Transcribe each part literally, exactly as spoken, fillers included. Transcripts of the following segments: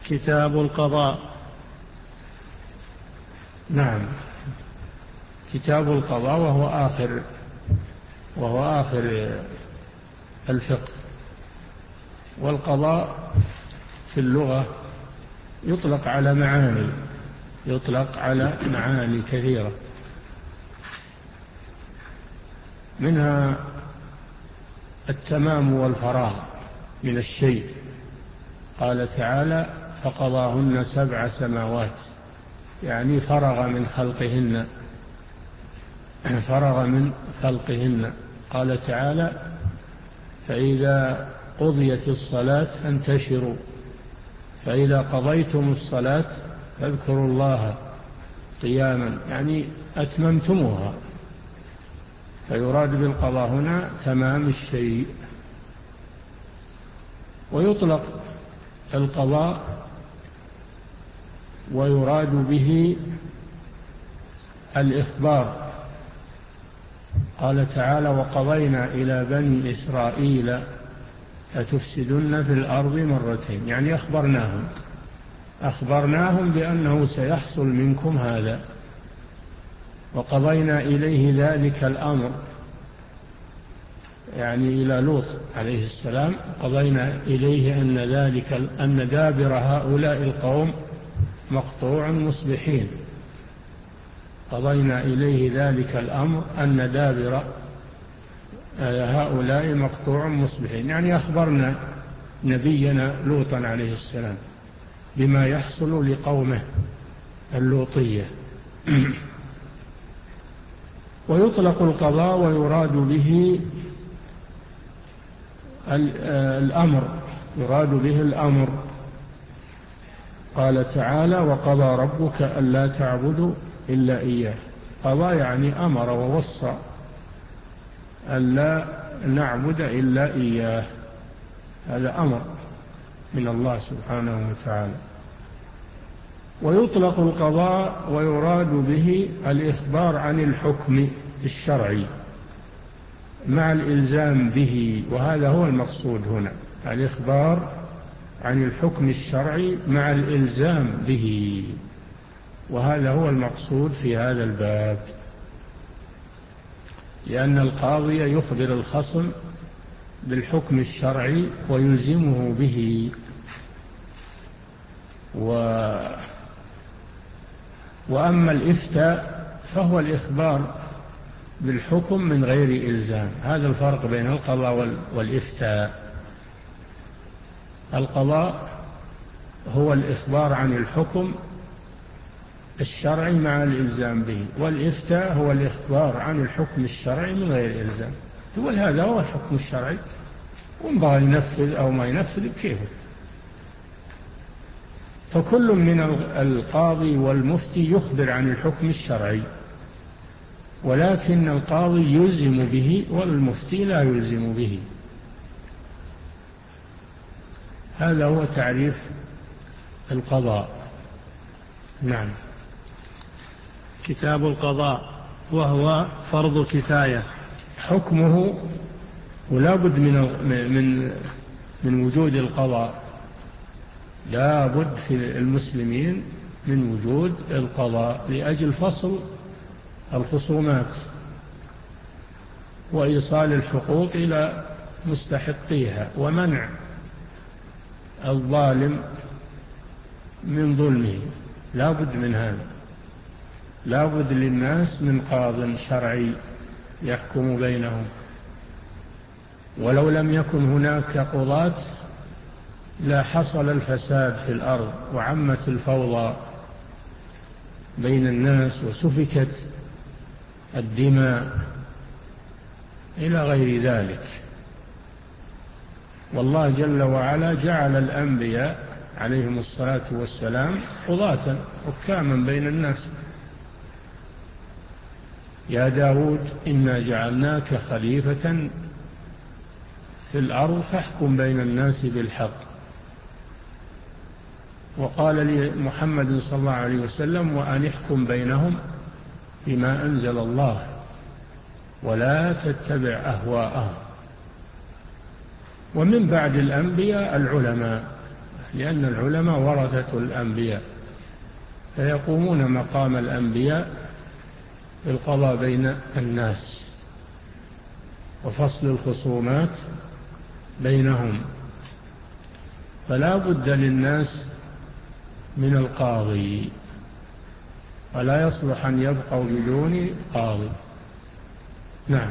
كتاب القضاء. نعم، كتاب القضاء وهو آخر وهو آخر الفقه. والقضاء في اللغة يطلق على معاني يطلق على معاني كثيرة، منها التمام والفراغ من الشيء. قال تعالى: فقضاهن سبع سماوات، يعني فرغ من خلقهن فرغ من خلقهن. قال تعالى: فإذا قضيت الصلاة فانتشروا، فإذا قضيتم الصلاة فاذكروا الله قياما، يعني أتممتموها. فيراد بالقضاء هنا تمام الشيء. ويطلق القضاء ويراد به الإخبار. قال تعالى: وقضينا إلى بني إسرائيل لتفسدن في الأرض مرتين، يعني أخبرناهم أخبرناهم بأنه سيحصل منكم هذا. وقضينا إليه ذلك الأمر، يعني إلى لوط عليه السلام، قضينا إليه أن ذلك أن دابر هؤلاء القوم مقطوع مصبحين. قضينا إليه ذلك الأمر أن دابر هؤلاء مقطوع مصبحين، يعني أخبرنا نبينا لوطا عليه السلام بما يحصل لقومه اللوطية. ويطلق القضاء ويراد به الأمر يراد به الأمر. قال تعالى: وقضى ربك ألا تعبدوا إلا إياه. قضى يعني أمر ووصى ألا نعبد إلا إياه، هذا أمر من الله سبحانه وتعالى. ويطلق القضاء ويراد به الإخبار عن الحكم الشرعي مع الإلزام به، وهذا هو المقصود هنا، الإخبار عن الحكم الشرعي مع الإلزام به، وهذا هو المقصود في هذا الباب. لأن القاضي يخبر الخصم بالحكم الشرعي ويلزمه به. و... وأما الإفتاء فهو الإخبار بالحكم من غير إلزام. هذا الفرق بين القضاء والإفتاء. القضاء هو الإخبار عن الحكم الشرعي مع الإلزام به، والإفتاء هو الإخبار عن الحكم الشرعي من غير إلزام. تقول هذا هو الحكم الشرعي، وإن بغى ينفذ أو ما ينفذ بكيفه. فكل من القاضي والمفتي يخبر عن الحكم الشرعي، ولكن القاضي يلزم به والمفتي لا يلزم به. هذا هو تعريف القضاء. نعم. كتاب القضاء وهو فرض كفاية، حكمه ولا بد من من من وجود القضاء. لا بد في المسلمين من وجود القضاء لأجل فصل الخصومات وإيصال الحقوق إلى مستحقيها ومنع الظالم من ظلمه. لا بد من هذا. لا بد للناس من قاض شرعي يحكم بينهم. ولو لم يكن هناك قضاة لا حصل الفساد في الأرض وعمت الفوضى بين الناس وسفكت الدماء إلى غير ذلك. والله جل وعلا جعل الأنبياء عليهم الصلاة والسلام قضاة حكاما بين الناس. يا داود إنا جعلناك خليفة في الأرض فاحكم بين الناس بالحق. وقال لمحمد صلى الله عليه وسلم: وأن احكم بينهم بما أنزل الله ولا تتبع أهواءهم. ومن بعد الأنبياء العلماء، لأن العلماء ورثة الأنبياء، فيقومون مقام الأنبياء بالقضاء بين الناس وفصل الخصومات بينهم، فلا بد للناس من القاضي، ولا يصلح أن يبقوا بدون قاضي. نعم.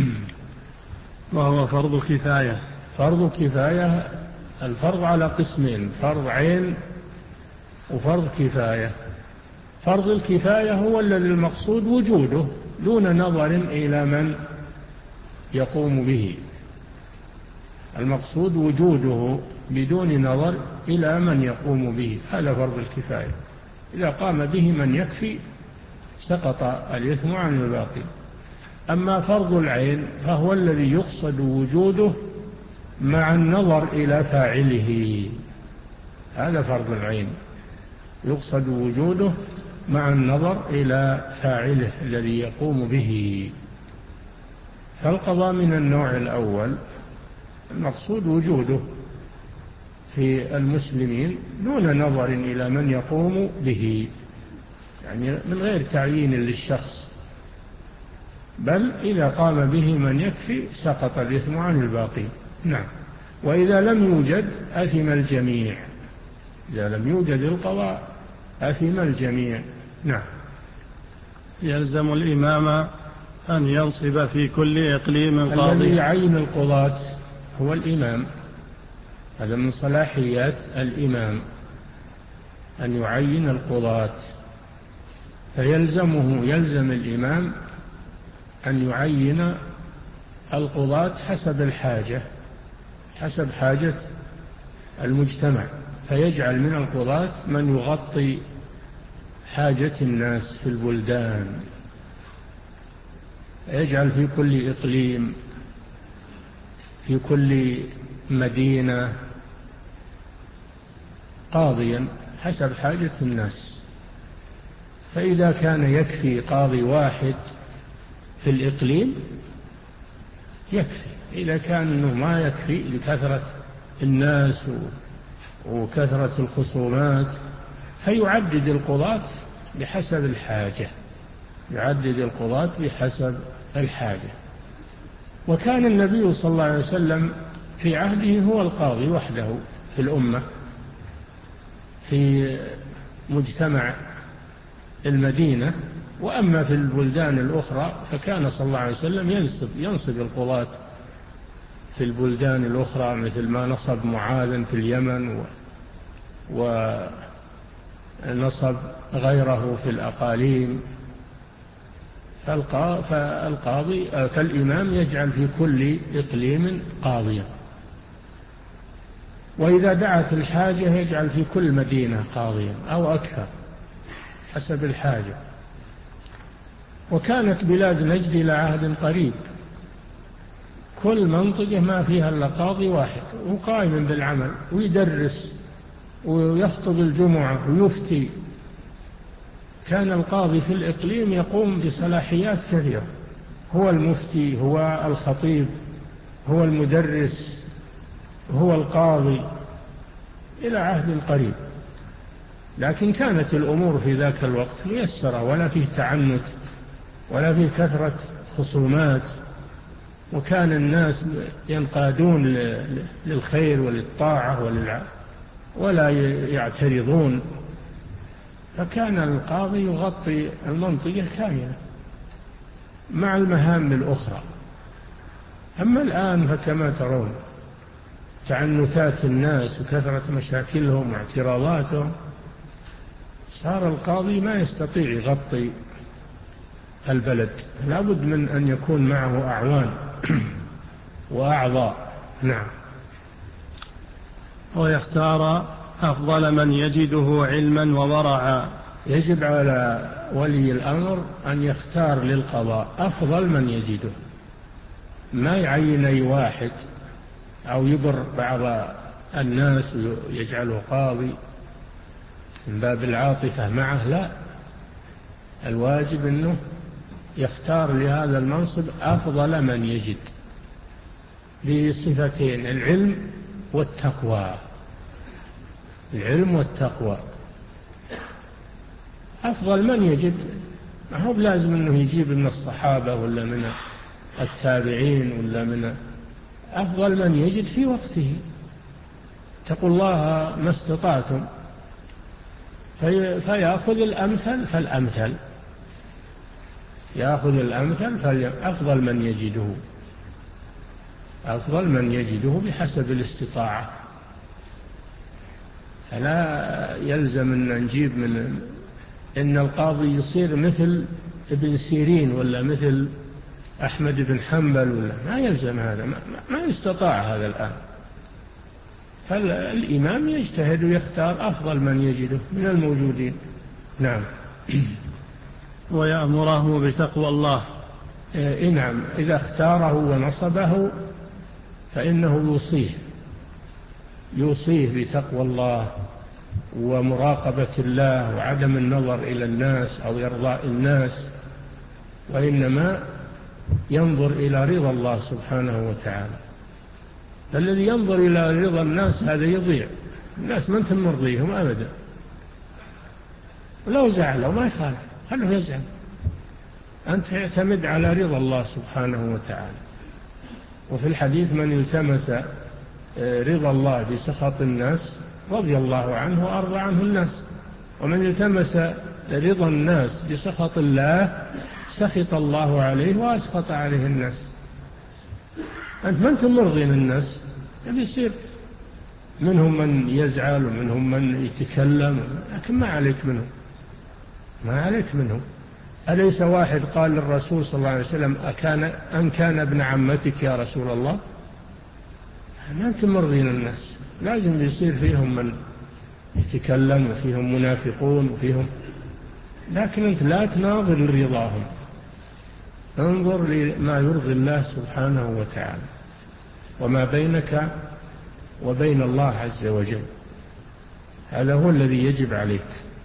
وهو فرض كفاية. فرض كفاية، الفرض على قسمين: فرض عين وفرض كفاية. فرض الكفاية هو الذي المقصود وجوده دون نظر إلى من يقوم به، المقصود وجوده بدون نظر إلى من يقوم به، هذا فرض الكفاية. إذا قام به من يكفي سقط الإثم عن الباقي. أما فرض العين فهو الذي يقصد وجوده مع النظر إلى فاعله، هذا فرض العين، يقصد وجوده مع النظر إلى فاعله الذي يقوم به. فالقضاء من النوع الأول المقصود وجوده في المسلمين دون نظر إلى من يقوم به، يعني من غير تعيين للشخص، بل إذا قام به من يكفي سقط الإثم عن الباقي. نعم. وإذا لم يوجد أثم الجميع، إذا لم يوجد القضاء أثم الجميع. نعم. يلزم الإمام أن ينصب في كل إقليم قاضي. الذي يعين القضاة هو الإمام، هذا من صلاحيات الإمام أن يعين القضاة، فيلزمه يلزم الإمام أن يعين القضاة حسب الحاجة، حسب حاجة المجتمع، فيجعل من القضاة من يغطي حاجة الناس في البلدان، يجعل في كل إقليم، في كل مدينة قاضيا حسب حاجة الناس. فإذا كان يكفي قاضي واحد في الإقليم يكفي، إذا كان إنه ما يكفي لكثرة الناس وكثرة الخصومات فيعدد القضاة بحسب الحاجة، يعدد القضاة بحسب الحاجة. وكان النبي صلى الله عليه وسلم في عهده هو القاضي وحده في الأمة في مجتمع المدينة، وأما في البلدان الأخرى فكان صلى الله عليه وسلم ينصب, ينصب القضاة في البلدان الأخرى، مثل ما نصب معاذا في اليمن ونصب غيره في الأقاليم. فالقاضي فالإمام يجعل في كل إقليم قاضيا، وإذا دعت الحاجة يجعل في كل مدينة قاضيا أو أكثر حسب الحاجة. وكانت بلاد نجد إلى عهد قريب كل منطقة ما فيها إلا قاضي واحد وقائم بالعمل ويدرس ويخطب الجمعة ويفتي. كان القاضي في الإقليم يقوم بصلاحيات كثيرة، هو المفتي، هو الخطيب، هو المدرس، هو القاضي، إلى عهد قريب. لكن كانت الأمور في ذاك الوقت ميسرة، ولا فيه تعنت ولا فيه كثرة خصومات، وكان الناس ينقادون للخير وللطاعة وللع... ولا يعترضون، فكان القاضي يغطي المنطقة كاملة مع المهام الأخرى. أما الآن فكما ترون تعنتات الناس وكثرة مشاكلهم واعتراضاتهم، صار القاضي ما يستطيع يغطي البلد، لا بد من أن يكون معه أعوان وأعضاء. نعم. ويختار أفضل من يجده علما وورعا. يجب على ولي الأمر أن يختار للقضاء أفضل من يجده، ما يعين أي واحد أو يبر بعض الناس ويجعله قاضي من باب العاطفة معه، لا، الواجب أنه يختار لهذا المنصب أفضل من يجد بصفتين: العلم والتقوى. العلم والتقوى. أفضل من يجد، ما هو بلازم أنه يجيب من الصحابة ولا من التابعين ولا من، أفضل من يجد في وقته. اتقوا الله ما استطعتم، في فيأخذ الأمثل فالأمثل، يأخذ الأمثل فأفضل من يجده، أفضل من يجده بحسب الاستطاعة. فلا يلزم أن نجيب من إن القاضي يصير مثل ابن سيرين ولا مثل أحمد بن حنبل، ولا ما يلزم هذا، ما, ما يستطاع هذا الآن. فالإمام يجتهد ويختار أفضل من يجده من الموجودين. نعم. ويأمره بتقوى الله. إيه نعم، إذا اختاره ونصبه فإنه يوصيه يوصيه بتقوى الله ومراقبة الله وعدم النظر إلى الناس أو إرضاء الناس، وإنما ينظر إلى رضا الله سبحانه وتعالى. الذي ينظر إلى رضا الناس هذا يضيع، الناس ما انت مرضيهم أبدا، ولو زعلوا ما يخالف، خلوه يزعل، أنت اعتمد على رضا الله سبحانه وتعالى. وفي الحديث من التمس رضا الله بسخط الناس رضي الله عنه وأرضى عنه الناس، ومن التمس رضا الناس بسخط الله سخط الله عليه وأسخط عليه الناس. أنت ما أنتم مرضين الناس، يصير منهم من يزعل ومنهم من يتكلم، لكن ما عليك منهم، ما عليك منهم. أليس واحد قال للرسول صلى الله عليه وسلم أكان أن كان ابن عمتك يا رسول الله؟ ما أنتم مرضين الناس، لازم يصير فيهم من يتكلم وفيهم منافقون وفيهم، لكن أنت لا تناظر لرضاهم، انظر لما يرضي الله سبحانه وتعالى وما بينك وبين الله عز وجل، هذا هو الذي يجب عليك.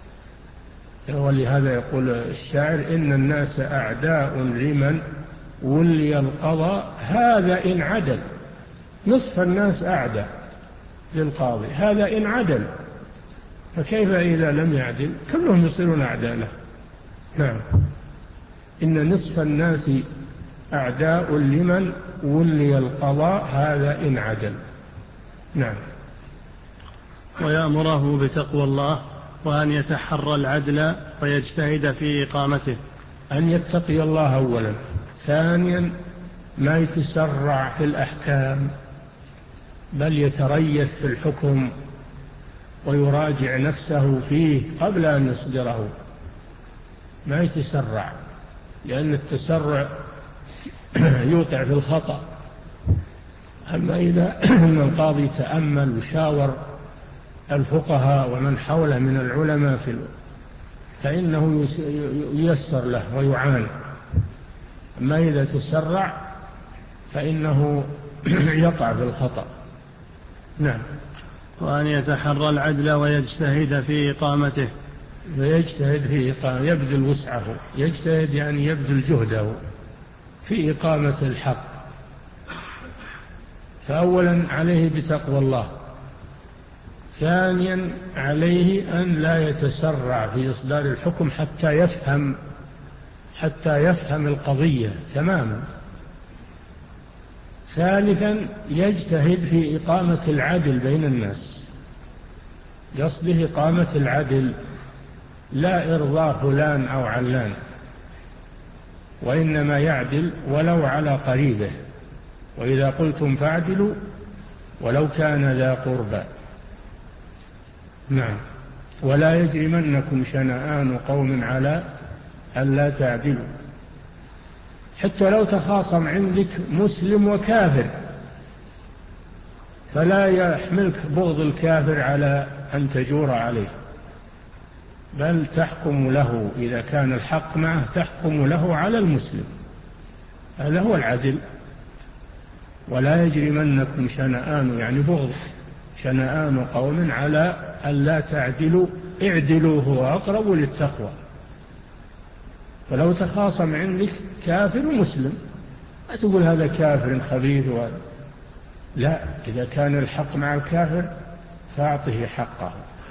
ولهذا يقول الشاعر إن الناس أعداء لمن ولي القضاء هذا إن عدل. نصف الناس أعداء للقاضي هذا إن عدل، فكيف إذا لم يعدل؟ كلهم يصيرون أعداء له. نعم. إن نصف الناس أعداء لمن ولي القضاء هذا إن عدل. نعم. ويأمره بتقوى الله وأن يتحرى العدل ويجتهد في إقامته. أن يتقي الله أولا، ثانيا ما يتسرع في الأحكام، بل يتريث في الحكم ويراجع نفسه فيه قبل أن يصدره، ما يتسرع، لأن التسرع يوقع في الخطأ. أما إذا القاضي تأمل وشاور الفقهاء ومن حوله من العلماء في فإنه ييسر له ويعان. أما إذا تسرع فإنه يقع في الخطأ. نعم. وأن يتحرى العدل ويجتهد في إقامته. ويجتهد في إقامة، يبذل وسعه، يجتهد يعني يبذل جهده في إقامة الحق. فأولا عليه بتقوى الله، ثانيا عليه أن لا يتسرع في إصدار الحكم حتى يفهم حتى يفهم القضية تماما. ثالثا يجتهد في إقامة العدل بين الناس، قصده إقامة العدل لا إرضاء فلان أو علان، وإنما يعدل ولو على قريبه، وإذا قلتم فاعدلوا ولو كان ذا قربى. نعم. ولا يجرمنكم شنآن قوم على ألا تعدلوا، حتى لو تخاصم عندك مسلم وكافر فلا يحملك بغض الكافر على أن تجور عليه، بل تحكم له إذا كان الحق معه، تحكم له على المسلم، هذا هو العدل. ولا يجرمنكم شنآن يعني بغض، شنآن قوم على ألا تعدلوا اعدلوا هو أقرب للتقوى. فلو تخاصم عندك كافر ومسلم لا تقول هذا كافر خبيث وهذا، لا، إذا كان الحق مع الكافر فأعطه حقه،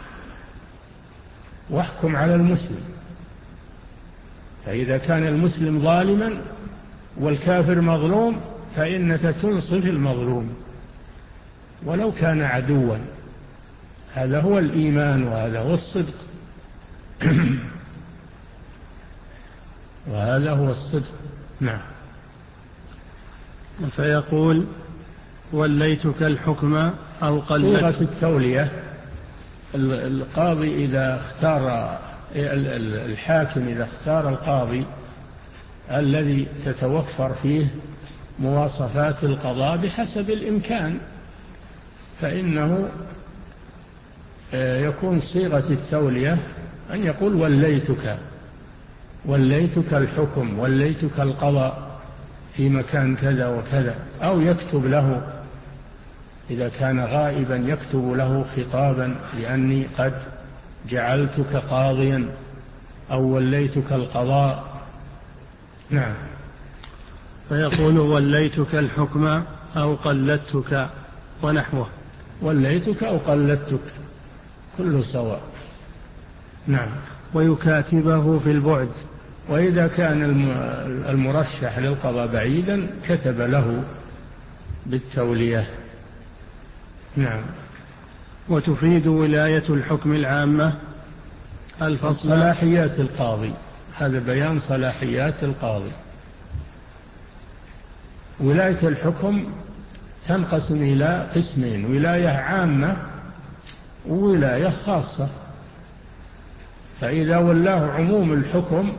واحكم على المسلم. فإذا كان المسلم ظالما والكافر مظلوم فإنك تنصف المظلوم ولو كان عدوا. هذا هو الإيمان وهذا هو الصدق. وهذا هو الصدق. نعم. فيقول وليتك الحكم أو قلت. صيغة التولية، القاضي إذا اختار الحاكم إذا اختار القاضي الذي تتوفر فيه مواصفات القضاء بحسب الإمكان فإنه يكون صيغة التولية أن يقول وليتك وليتك الحكم وليتك القضاء في مكان كذا وكذا، أو يكتب له إذا كان غائبا يكتب له خطابا لأني قد جعلتك قاضيا أو وليتك القضاء. نعم. فيقول وليتك الحكم أو قلدتك ونحوه. وليتك أو قلدتك كله سواء. نعم. ويكاتبه في البعد. وإذا كان المرشح للقضاء بعيدا كتب له بالتولية. نعم. وتفيد ولاية الحكم العامة الفصل. صلاحيات القاضي، هذا بيان صلاحيات القاضي. ولاية الحكم تنقسم إلى قسمين: ولاية عامة وولاية خاصة. فإذا ولاه عموم الحكم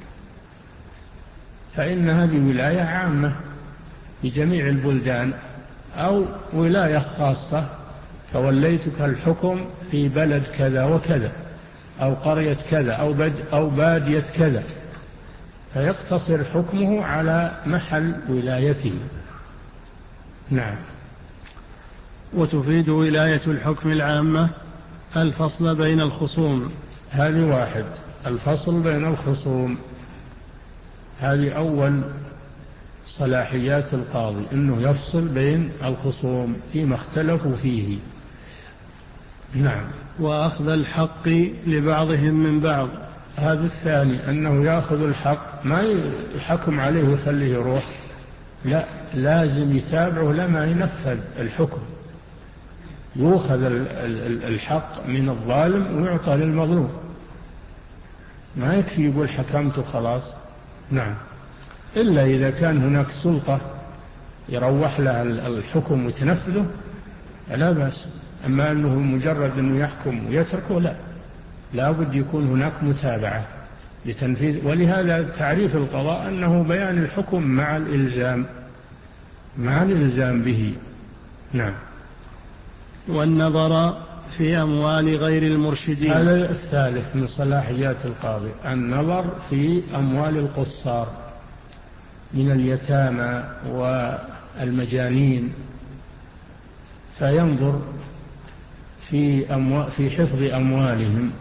فإن هذه ولاية عامة بجميع البلدان، أو ولاية خاصة فوليتك الحكم في بلد كذا وكذا أو قرية كذا أو, بد أو بادية كذا، فيقتصر حكمه على محل ولايته. نعم. وتفيد ولاية الحكم العامة الفصل بين الخصوم. هذه واحد، الفصل بين الخصوم، هذه أول صلاحيات القاضي، أنه يفصل بين الخصوم فيما اختلفوا فيه. نعم. وأخذ الحق لبعضهم من بعض. هذا الثاني، أنه يأخذ الحق، ما يحكم عليه ويخليه يروح، لا، لازم يتابعه لما ينفذ الحكم، يؤخذ الحق من الظالم ويعطى للمظلوم، ما يكفي يقول حكمت خلاص. نعم. إلا إذا كان هناك سلطة يروح لها الحكم وتنفذه لا بأس، أما أنه مجرد أنه يحكم ويتركه لا، لا بد يكون هناك متابعة لتنفيذ. ولهذا تعريف القضاء أنه بيان الحكم مع الإلزام مع الإلزام به. نعم. والنظر في أموال غير المرشدين. هذا الثالث من صلاحيات القاضي، النظر في أموال القصار من اليتامى والمجانين، فينظر في, أموال في حفظ أموالهم،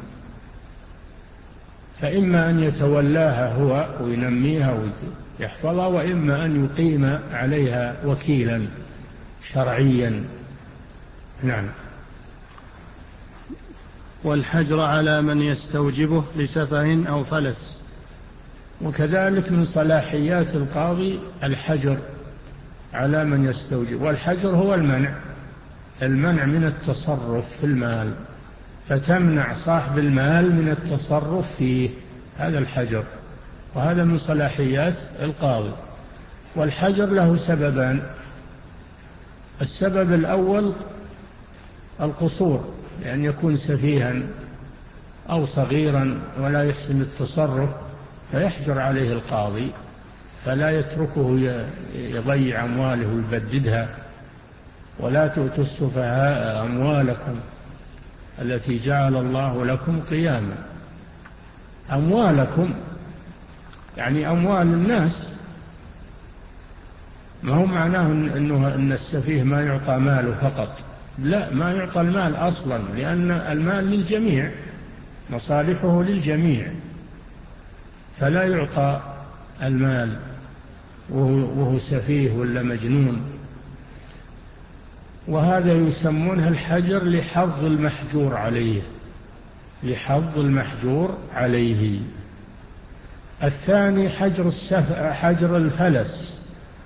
فإما أن يتولاها هو وينميها ويحفظها، وإما أن يقيم عليها وكيلا شرعيا. نعم. والحجر على من يستوجبه لسفه أو فلس. وكذلك من صلاحيات القاضي الحجر على من يستوجب، والحجر هو المنع المنع من التصرف في المال، فتمنع صاحب المال من التصرف فيه، هذا الحجر، وهذا من صلاحيات القاضي. والحجر له سببان: السبب الأول القصور، لأن يكون سفيها أو صغيرا ولا يحسن التصرف فيحجر عليه القاضي، فلا يتركه يضيع أمواله ويبددها. ولا تؤتوا السفهاء أموالكم التي جعل الله لكم قياما. أموالكم يعني أموال الناس، ما هو معناه إنه أن السفيه ما يعطى ماله فقط، لا، ما يعطى المال أصلا، لأن المال للجميع، مصالحه للجميع، فلا يعطى المال وهو سفيه ولا مجنون. وهذا يسمونه الحجر لحظ المحجور عليه، لحظ المحجور عليه. الثاني حجر, السف... حجر الفلس،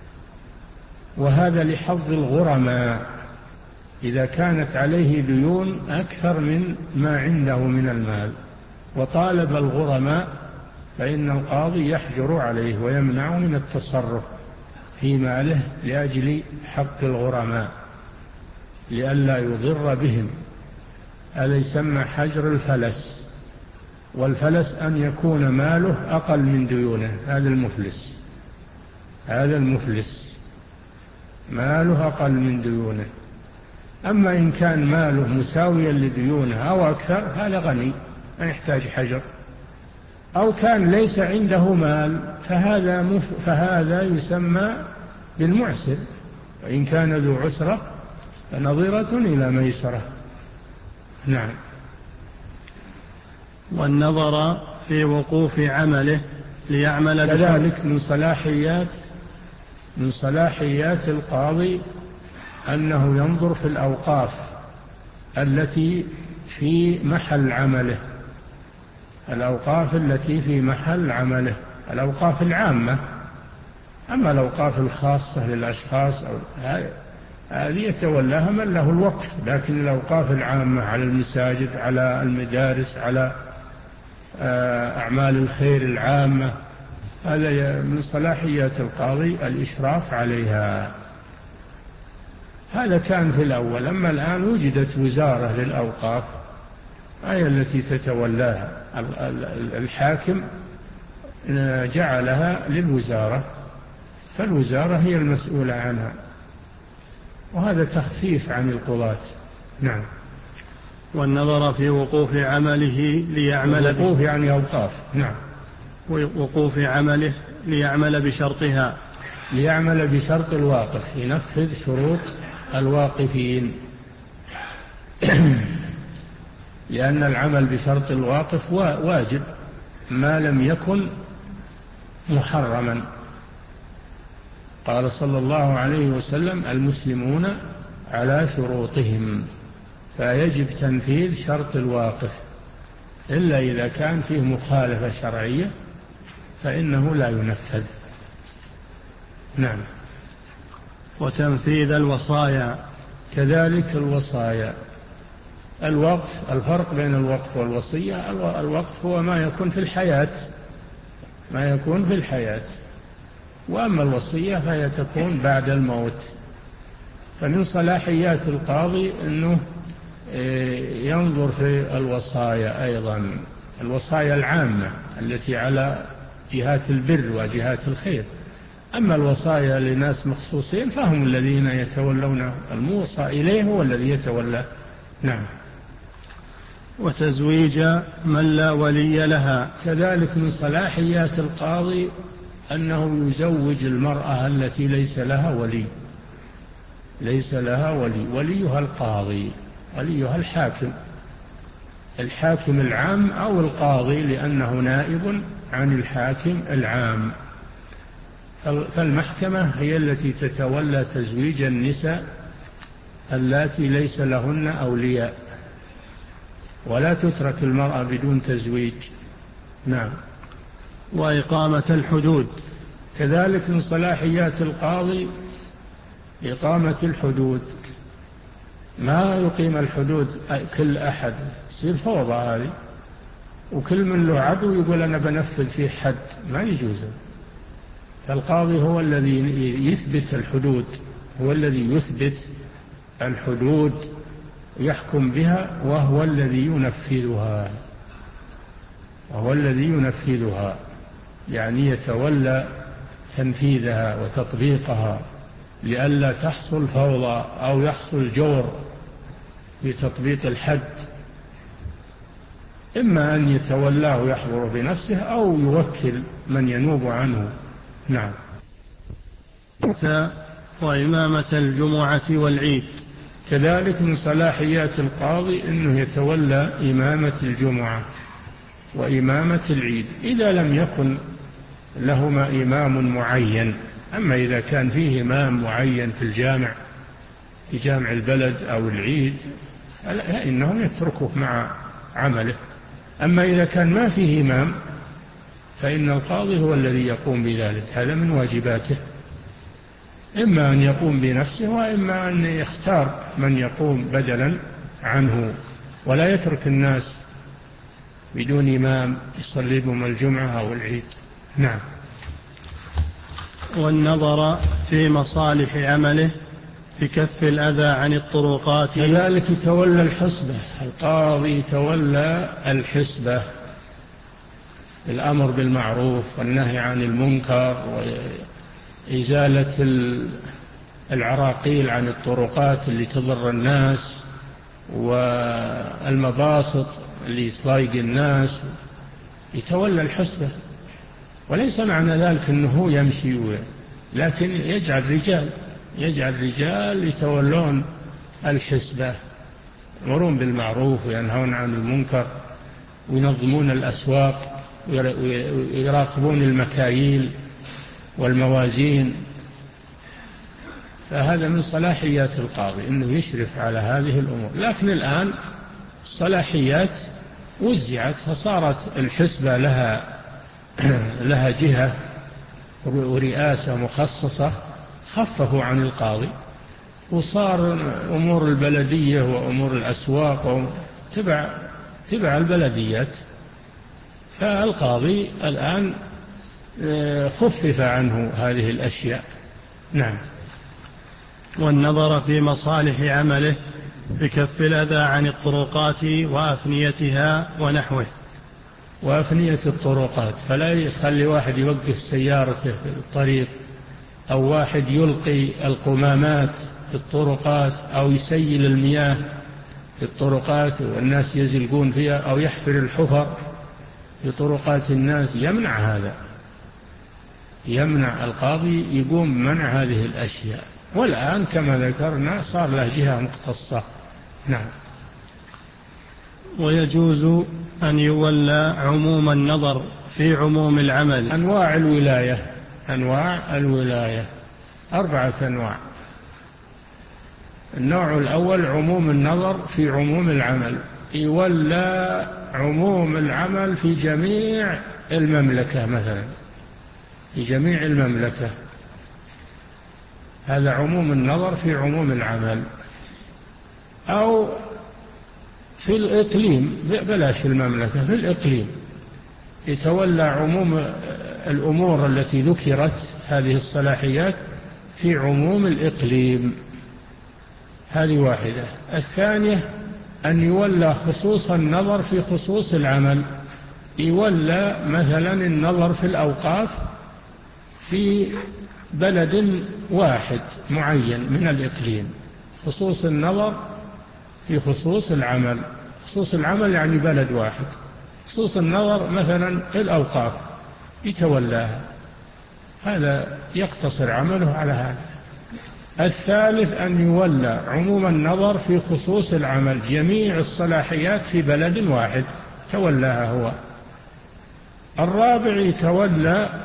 وهذا لحظ الغرماء إذا كانت عليه ديون أكثر من ما عنده من المال وطالب الغرماء، فإن القاضي يحجر عليه ويمنعه من التصرف في ماله لأجل حق الغرماء لئلا يضر بهم. هذا يسمى حجر الفلس. والفلس أن يكون ماله أقل من ديونه، هذا المفلس. هذا المفلس ماله أقل من ديونه. أما إن كان ماله مساويا لديونه أو أكثر هذا غني ما يحتاج حجر. أو كان ليس عنده مال فهذا, مف... فهذا يسمى بالمعسر. وإن كان ذو عسرة فنظرة إلى ميسرة. نعم. والنظر في وقوف عمله ليعمل كذلك من صلاحيات من صلاحيات القاضي أنه ينظر في الأوقاف التي في محل عمله، الأوقاف التي في محل عمله، الأوقاف العامة. أما الأوقاف الخاصة للأشخاص هذه يتولاها من له الوقف، لكن الأوقاف العامة على المساجد، على المدارس، على أعمال الخير العامة، هذا من صلاحيات القاضي الإشراف عليها. هذا كان في الأول. أما الآن وجدت وزارة للأوقاف هي التي تتولاها، الحاكم جعلها للوزارة، فالوزارة هي المسؤولة عنها، وهذا تخفيف عن القضاة. نعم. والنظر في وقوف عمله ليعمل وقوف يعني أوقاف. نعم. وقوف عمله ليعمل بشرطها، ليعمل بشرط الواقف، ينفذ شروط الواقفين. لأن العمل بشرط الواقف واجب ما لم يكن محرما. قال صلى الله عليه وسلم: المسلمون على شروطهم، فيجب تنفيذ شرط الواقف، إلا إذا كان فيه مخالفة شرعية فإنه لا ينفذ. نعم. وتنفيذ الوصايا، كذلك الوصايا. الوقف، الفرق بين الوقف والوصية: الوقف هو ما يكون في الحياة، ما يكون في الحياة، وأما الوصية فهي تكون بعد الموت. فمن صلاحيات القاضي أنه ينظر في الوصايا أيضا، الوصايا العامة التي على جهات البر وجهات الخير. أما الوصايا لناس مخصوصين فهم الذين يتولون، الموصى إليه هو الذي يتولى. نعم. وتزويج من لا ولي لها، كذلك من صلاحيات القاضي أنه يزوج المرأة التي ليس لها ولي، ليس لها ولي، وليها القاضي، وليها الحاكم، الحاكم العام أو القاضي، لأنه نائب عن الحاكم العام. فالمحكمة هي التي تتولى تزويج النساء اللاتي ليس لهن أولياء، ولا تترك المرأة بدون تزويج. نعم. وإقامة الحدود، كذلك من صلاحيات القاضي إقامة الحدود. ما يقيم الحدود كل أحد، تصير فوضى هذه، وكل من له عدو يقول أنا بنفذ فيه حد، ما يجوز. فالقاضي هو الذي يثبت الحدود، هو الذي يثبت الحدود يحكم بها، وهو الذي ينفذها، وهو الذي ينفذها يعني يتولى تنفيذها وتطبيقها، لئلا تحصل فوضى أو يحصل جور في تطبيق الحد، إما أن يتولاه يحضر بنفسه أو يوكل من ينوب عنه. نعم. وإمامة الجمعة والعيد، كذلك من صلاحيات القاضي أنه يتولى إمامة الجمعة وإمامة العيد إذا لم يكن لهما إمام معين. أما إذا كان فيه إمام معين في الجامع، في جامع البلد أو العيد، فإنه يتركه مع عمله أما إذا كان ما فيه إمام فإن القاضي هو الذي يقوم بذلك، هذا من واجباته، إما أن يقوم بنفسه وإما أن يختار من يقوم بدلا عنه، ولا يترك الناس بدون إمام يصلي بهم الجمعة أو العيد. نعم. والنظر في مصالح عمله بكف الأذى عن الطرقات. كذلك يتولى الحسبة، القاضي يتولى الحسبة، الأمر بالمعروف والنهي عن المنكر وإزالة العراقيل عن الطرقات اللي تضر الناس والمباسط اللي تضايق الناس، يتولى الحسبة. وليس معنى ذلك أنه يمشي، لكن يجعل رجال يجعل رجال يتولون الحسبة، يأمرون بالمعروف وينهون عن المنكر وينظمون الأسواق ويراقبون المكاييل والموازين. فهذا من صلاحيات القاضي أنه يشرف على هذه الأمور. لكن الآن الصلاحيات وزعت، فصارت الحسبة لها لها جهة ورئاسة مخصصة، خففوا عن القاضي، وصار أمور البلدية وأمور الأسواق تبع تبع البلديات. فالقاضي الآن خفف عنه هذه الأشياء. نعم. والنظر في مصالح عمله بكف الأذى عن الطرقات وأفنيتها ونحوه. وأفنية الطرقات، فلا يخلي واحد يوقف سيارته في الطريق، أو واحد يلقي القمامات في الطرقات، أو يسيل المياه في الطرقات والناس يزلقون فيها، أو يحفر الحفر في طرقات الناس. يمنع هذا، يمنع القاضي يقوم بمنع هذه الأشياء. والآن كما ذكرنا صار له جهة مختصة. نعم. ويجوز أن يولى عموم النظر في عموم العمل. أنواع الولاية أنواع الولاية أربعة أنواع. النوع الأول عموم النظر في عموم العمل، يولى عموم العمل في جميع المملكة، مثلا في جميع المملكة، هذا عموم النظر في عموم العمل. أو في الإقليم، بلاش المملكة، في الإقليم يتولى عموم الأمور التي ذكرت هذه الصلاحيات في عموم الإقليم، هذه واحدة. الثانية أن يولى خصوص النظر في خصوص العمل، يولى مثلا النظر في الأوقاف في بلد واحد معين من الإقليم، خصوص النظر في خصوص العمل. خصوص العمل يعني بلد واحد، خصوص النظر مثلا الأوقاف يتولاها، هذا يقتصر عمله على هذا. الثالث أن يولى عموم النظر في خصوص العمل، جميع الصلاحيات في بلد واحد تولاها هو. الرابع يتولى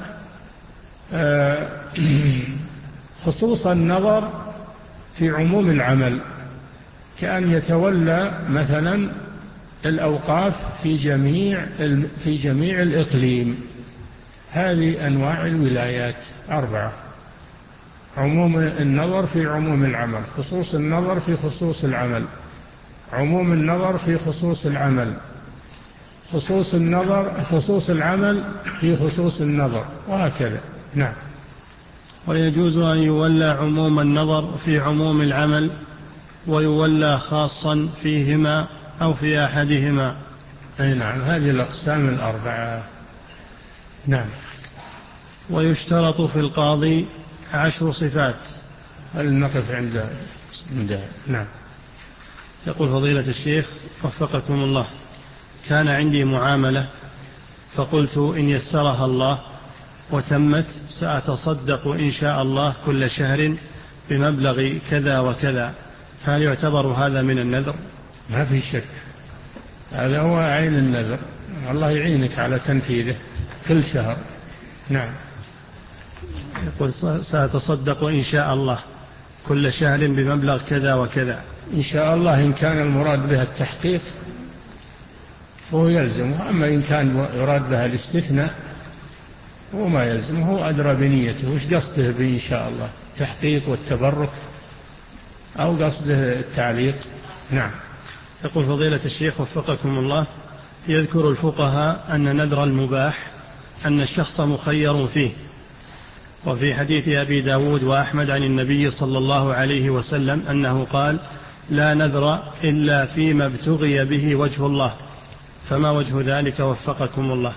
خصوص النظر في عموم العمل، كأن يتولى مثلا الأوقاف في جميع في جميع الإقليم. هذه أنواع الولايات أربعة: عموم النظر في عموم العمل، خصوص النظر في خصوص العمل، عموم النظر في خصوص العمل، خصوص النظر خصوص العمل في خصوص النظر، وهكذا. نعم. ويجوز أن يولى عموم النظر في عموم العمل، ويولى خاصا فيهما أو في أحدهما. أي نعم، هذه الأقسام الأربعة. نعم. ويشترط في القاضي عشر صفات. هل نقف عند عند نعم. يقول فضيلة الشيخ وفقكم الله: كان عندي معاملة فقلت إن يسرها الله وتمت سأتصدق إن شاء الله كل شهر بمبلغ كذا وكذا، هل يعتبر هذا من النذر؟ ما في شك، هذا هو عين النذر، الله يعينك على تنفيذه كل شهر. نعم. يقول سأتصدق إن شاء الله كل شهر بمبلغ كذا وكذا. إن شاء الله إن كان المراد بها التحقيق فهو يلزمه. أما إن كان يراد بها الاستثناء هو ما يلزمه، هو أدرى بنيته وش قصده به إن شاء الله، التحقيق والتبرك أو قصده التعليق. نعم. يقول فضيلة الشيخ وفقكم الله، يذكر الفقهاء أن نذر المباح أن الشخص مخير فيه، وفي حديث أبي داود وأحمد عن النبي صلى الله عليه وسلم أنه قال لا نذر إلا فيما ابتغي به وجه الله، فما وجه ذلك وفقكم الله؟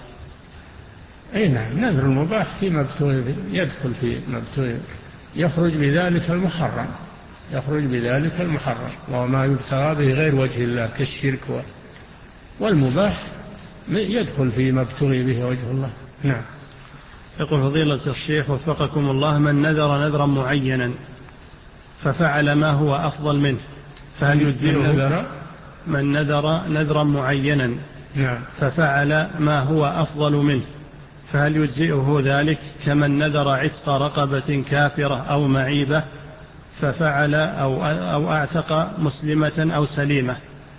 أي نعم، نذر المباح فيما ابتغي يدخل في ما ابتغي، يخرج بذلك المحرم، يخرج بذلك المحرم وما يبتغى به غير وجه الله كالشرك والمباح يدخل فيما ابتغي به وجه الله. نعم. يقول فضيلة الشيخ وفقكم الله، من نذر نذرا معينا ففعل ما هو أفضل منه فهل يجزئه؟ من نذر نذرا معينا نعم. ففعل ما هو أفضل منه فهل يجزئه ذلك كمن نذر عتق رقبة كافرة أو معيبة ففعل أو, أو أعتق مسلمة أو سليمة؟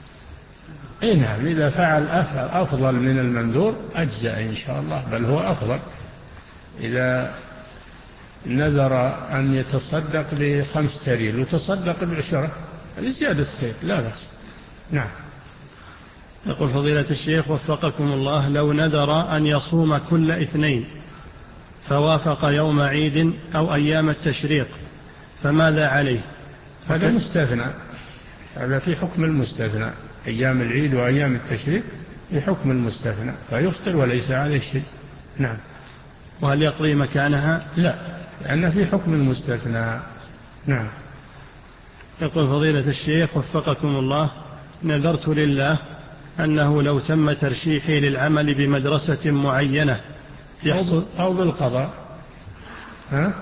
إيه نعم، إذا فعل أفضل من المنذور أجزأ إن شاء الله، بل هو أفضل. إذا نذر أن يتصدق بخمس تريل وتصدق بعشرة لزيادة خير لا بأس. نعم. يقول فضيلة الشيخ وفقكم الله، لو نذر أن يصوم كل اثنين فوافق يوم عيد أو أيام التشريق فماذا عليه؟ هذا مستثنى، هذا في حكم المستثنى، أيام العيد وأيام التشريق في حكم المستثنى فيفطر وليس عليه شيء. نعم. وهل يقضي مكانها؟ لا، لأن في حكم المستثنى. نعم. يقول فضيلة الشيخ وفقكم الله، نذرت لله أنه لو تم ترشيحي للعمل بمدرسة معينة يحصل أو بالقضاء. ها؟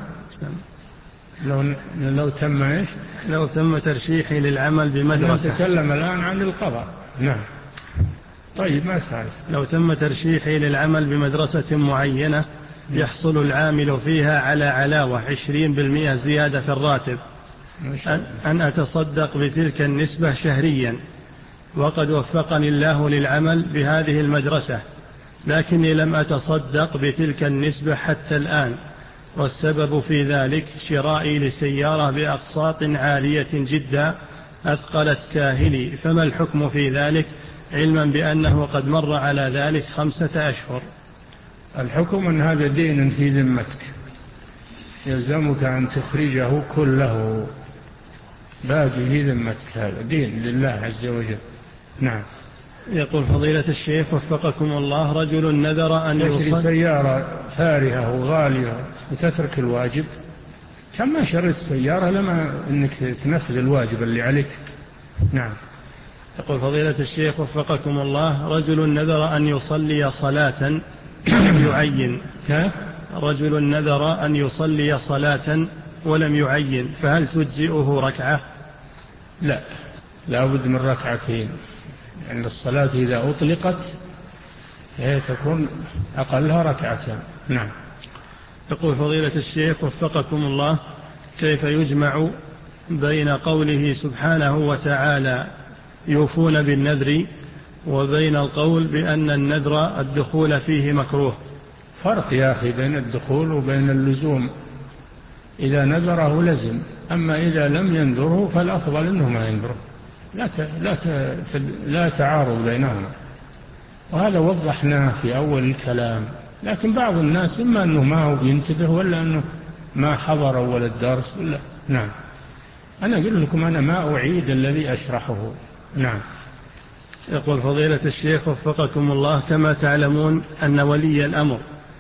لو لو تم إيش؟ لو تم ترشيحي للعمل بمدرسة. نتكلم الآن عن القضاء. نعم. طيب ما سألت. لو تم ترشيحي للعمل بمدرسة معينة يحصل العامل فيها على علاوة عشرين بالمئة زيادة في الراتب، أن أتصدق بتلك النسبة شهريا، وقد وفقني الله للعمل بهذه المدرسة لكني لم أتصدق بتلك النسبة حتى الآن، والسبب في ذلك شرائي لسيارة بأقساط عالية جدا أثقلت كاهلي، فما الحكم في ذلك علما بأنه قد مر على ذلك خمسة أشهر؟ الحكم أن هذا دين في ذمتك يلزمك أن تخرجه كله، باقي في ذمتك، هذا دين لله عز وجل. نعم. يقول فضيلة الشيخ وفقكم الله، رجل نذر أن يشتري سيارة فارهة وغالية وتترك الواجب، كما شريت سيارة لما أنك تنفذ الواجب اللي عليك. نعم. يقول فضيلة الشيخ وفقكم الله، رجل نذر أن يصلي صلاة ولم يعين رجل نذر أن يصلي صلاة ولم يعين فهل تجزئه ركعة؟ لا، لا بد من ركعتين، لأن يعني الصلاة إذا أطلقت هي تكون أقلها ركعتين. نعم. يقول فضيلة الشيخ وفقكم الله، كيف يجمع بين قوله سبحانه وتعالى يوفون بالنذر وبين القول بأن النذر الدخول فيه مكروه؟ فرق يا أخي بين الدخول وبين اللزوم، إذا نذره لزم، أما إذا لم ينذره فالأفضل أنه ما ينذره، لا لا لا تعارض بينهما، وهذا وضحناه في أول الكلام. لكن بعض الناس إما أنه ما هو ينتبه ولا أنه ما حضر أول الدرس ولا. نعم. أنا أقول لكم أنا ما أعيد الذي أشرحه. نعم. يقول فضيلة الشيخ وفقكم الله، كما تعلمون أن ولي الأمر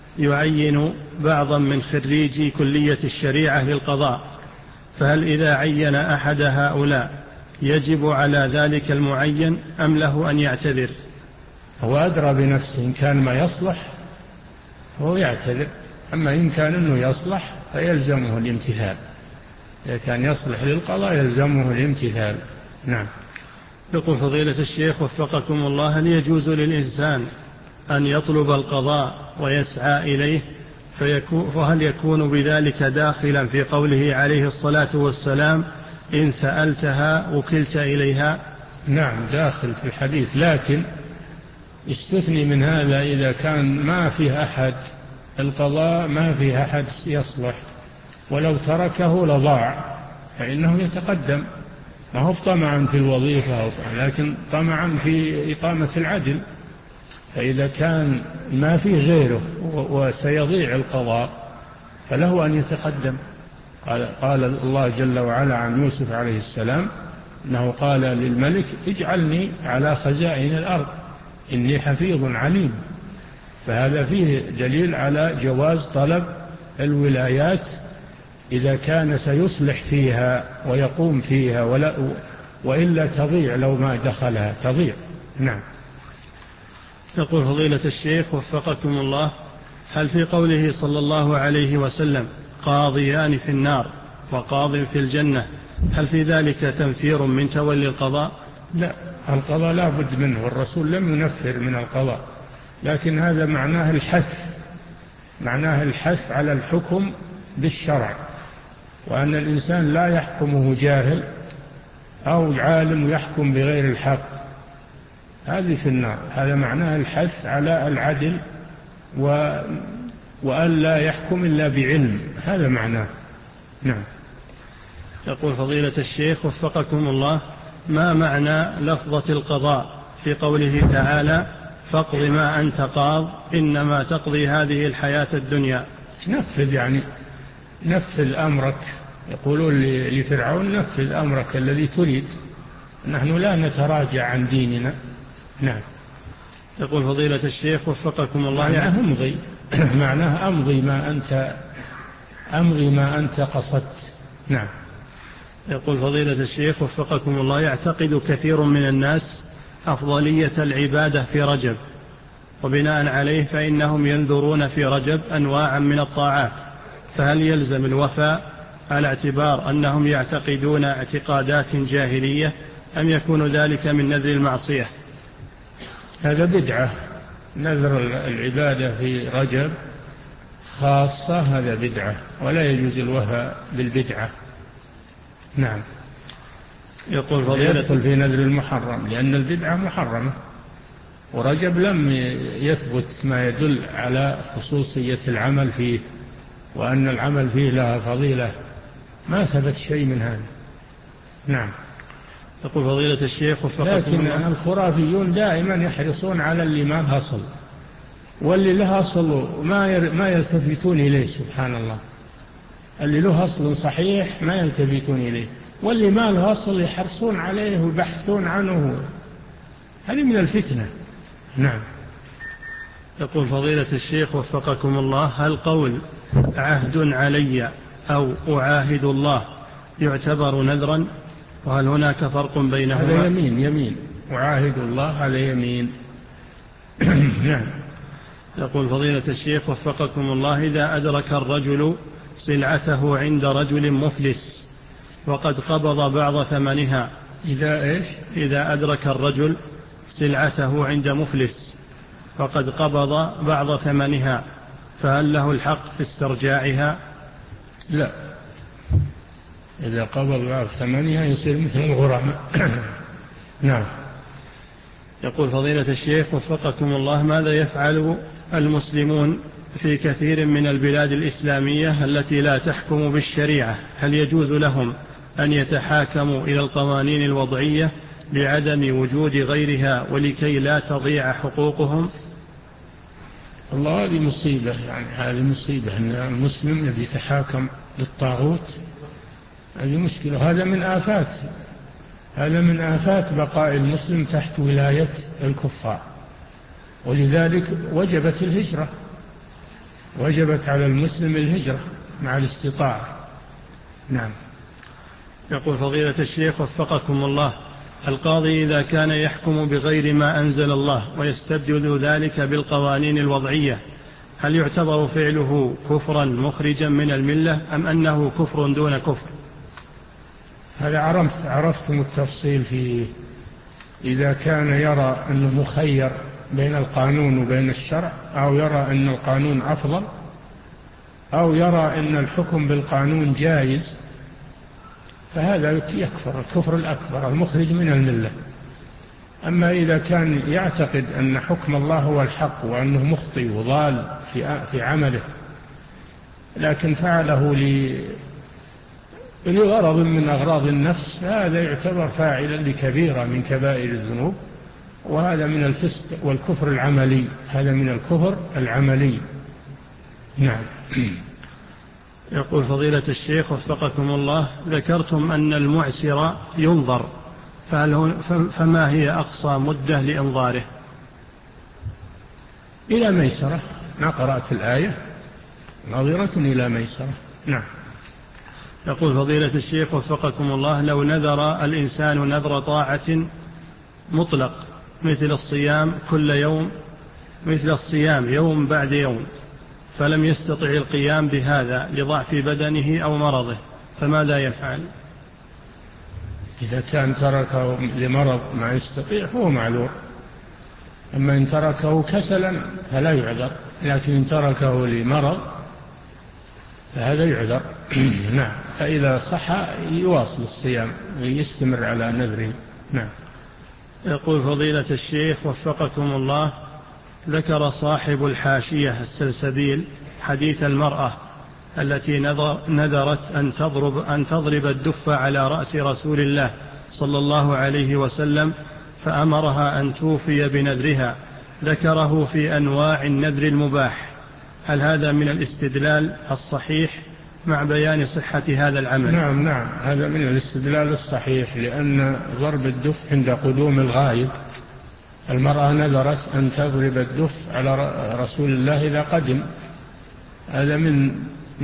يعين بعضا من خريجي كلية الشريعة للقضاء، فهل إذا عين أحد هؤلاء يجب على ذلك المعين أم له أن يعتذر؟ هو أدرى بنفسه، إن كان ما يصلح هو يعتذر، أما إن كان أنه يصلح فيلزمه الامتثال، إذا كان يصلح للقضاء يلزمه الامتثال. نعم. يقول فضيلة الشيخ وفقكم الله، هل يجوز للإنسان أن يطلب القضاء ويسعى إليه فهل يكون بذلك داخلا في قوله عليه الصلاة والسلام إن سألتها وكلت إليها؟ نعم، داخل في الحديث، لكن يستثني من هذا إذا كان ما فيه أحد، القضاء ما فيه أحد يصلح، ولو تركه لضاع، فإنه يتقدم، ما هو طمعا في الوظيفة لكن طمعا في إقامة العدل. فإذا كان ما فيه غيره وسيضيع القضاء فله أن يتقدم. قال, قال الله جل وعلا عن يوسف عليه السلام أنه قال للملك اجعلني على خزائن الأرض إني حفيظ عليم. فهذا فيه دليل على جواز طلب الولايات إذا كان سيصلح فيها ويقوم فيها، ولا وإلا تضيع لو ما دخلها تضيع. نعم. يقول فضيلة الشيخ وفقكم الله: هل في قوله صلى الله عليه وسلم قاضيان في النار وقاض في الجنة، هل في ذلك تنفير من تولي القضاء؟ لا، القضاء لا بد منه، والرسول لم ينفر من القضاء، لكن هذا معناه الحث، معناه الحث على الحكم بالشرع، وأن الإنسان لا يحكمه جاهل أو عالم يحكم بغير الحق، هذه في النار. هذا معناه الحث على العدل و... وأن لا يحكم إلا بعلم، هذا معناه. نعم. يقول فضيلة الشيخ وفقكم الله: ما معنى لفظة القضاء في قوله تعالى فاقض ما أنت قاض إنما تقضي هذه الحياة الدنيا؟ نفذ، يعني نفذ أمرك. يقولون لفرعون نفذ أمرك الذي تريد، نحن لا نتراجع عن ديننا. نعم. يقول فضيلة الشيخ وفقكم الله: معناه أمضي معناه أمضي ما أنت أمضي ما أنت قصدت. نعم. يقول فضيلة الشيخ وفقكم الله: يعتقد كثير من الناس أفضلية العبادة في رجب، وبناء عليه فإنهم ينذرون في رجب أنواعا من الطاعات، فهل يلزم الوفاء على اعتبار أنهم يعتقدون اعتقادات جاهلية، أم يكون ذلك من نذر المعصية؟ هذا بدعة، نذر العبادة في رجب خاصة، هذا بدعة، ولا يجوز الوفاء بالبدعة. نعم. يقول فضيلة يدخل في نذر المحرم لأن البدعة محرمة، ورجب لم يثبت ما يدل على خصوصية العمل فيه وأن العمل فيه لها فضيلة، ما ثبت شيء من هذا. نعم. يقول فضيلة الشيخ وفقكم لكن الله: الخرافيون دائما يحرصون على اللي ما له أصل، واللي له أصل ما ما يلتفتون إليه. سبحان الله، اللي له أصل صحيح ما يلتفتون إليه، واللي ما له أصل يحرصون عليه ويبحثون عنه. هذه من الفتنة. نعم. يقول فضيلة الشيخ وفقكم الله: هل قول عهد علي أو أعاهد الله يعتبر نذرا، وهل هناك فرق بينهما؟ هذا يمين، يمين أعاهد الله على يمين. نعم. يقول فضيلة الشيخ وفقكم الله: إذا أدرك الرجل سلعته عند رجل مفلس وقد قبض بعض ثمنها، إذا إيش؟ إذا أدرك الرجل سلعته عند مفلس وقد قبض بعض ثمنها، فهل له الحق في استرجاعها؟ لا، إذا قبض بعض ثمنها يصير مثل الغرامة. نعم. يقول فضيلة الشيخ وفقكم الله: ماذا يفعل المسلمون في كثير من البلاد الإسلامية التي لا تحكم بالشريعة؟ هل يجوز لهم أن يتحاكموا إلى القوانين الوضعية لعدم وجود غيرها ولكي لا تضيع حقوقهم؟ الله، هذه مصيبة، يعني هذه مصيبة أن المسلم الذي يتحاكم للطاغوت، هذه مشكلة. هذا من آفات هذا من آفات بقاء المسلم تحت ولاية الكفار، ولذلك وجبت الهجرة، وجبت على المسلم الهجرة مع الاستطاعة. نعم. يقول فضيلة الشيخ وفقكم الله: القاضي إذا كان يحكم بغير ما أنزل الله ويستبدل ذلك بالقوانين الوضعية، هل يعتبر فعله كفرا مخرجا من الملة أم أنه كفر دون كفر؟ هذا عرفت عرفتم التفصيل فيه. إذا كان يرى أنه مخير بين القانون وبين الشرع، أو يرى أن القانون أفضل، أو يرى أن الحكم بالقانون جائز، فهذا يكفر الكفر الأكبر المخرج من الملة. أما إذا كان يعتقد أن حكم الله هو الحق وأنه مخطئ وضال في عمله لكن فعله لغرض من أغراض النفس، هذا يعتبر فاعلا لكبيرة من كبائر الذنوب، وهذا من الفسق والكفر العملي، هذا من الكفر العملي. نعم. يقول فضيلة الشيخ وفقكم الله، ذكرتم أن المعسر ينظر، فهل فما هي أقصى مدة لإنظاره؟ إلى ميسرة، ما قرأت الآية، ناظرة إلى ميسرة. نعم. يقول فضيلة الشيخ وفقكم الله، لو نذر الإنسان نذر طاعة مطلق مثل الصيام كل يوم، مثل الصيام يوم بعد يوم، فلم يستطع القيام بهذا لضعف بدنه أو مرضه، فماذا يفعل؟ إذا كان تركه لمرض ما يستطيع فهو معذور، أما إن تركه كسلا فلا يعذر، لكن إن تركه لمرض فهذا يعذر. نعم. فإذا صح يواصل الصيام ويستمر على نذره. نعم. يقول فضيلة الشيخ وفقكم الله، ذكر صاحب الحاشية السلسبيل حديث المرأة التي نذرت أن تضرب, أن تضرب الدف على رأس رسول الله صلى الله عليه وسلم، فأمرها أن توفي بنذرها، ذكره في أنواع النذر المباح، هل هذا من الاستدلال الصحيح مع بيان صحة هذا العمل؟ نعم نعم، هذا من الاستدلال الصحيح، لأن ضرب الدف عند قدوم الغائب، المرأة نذرت أن تضرب الدف على رسول الله إذا قدم، هذا من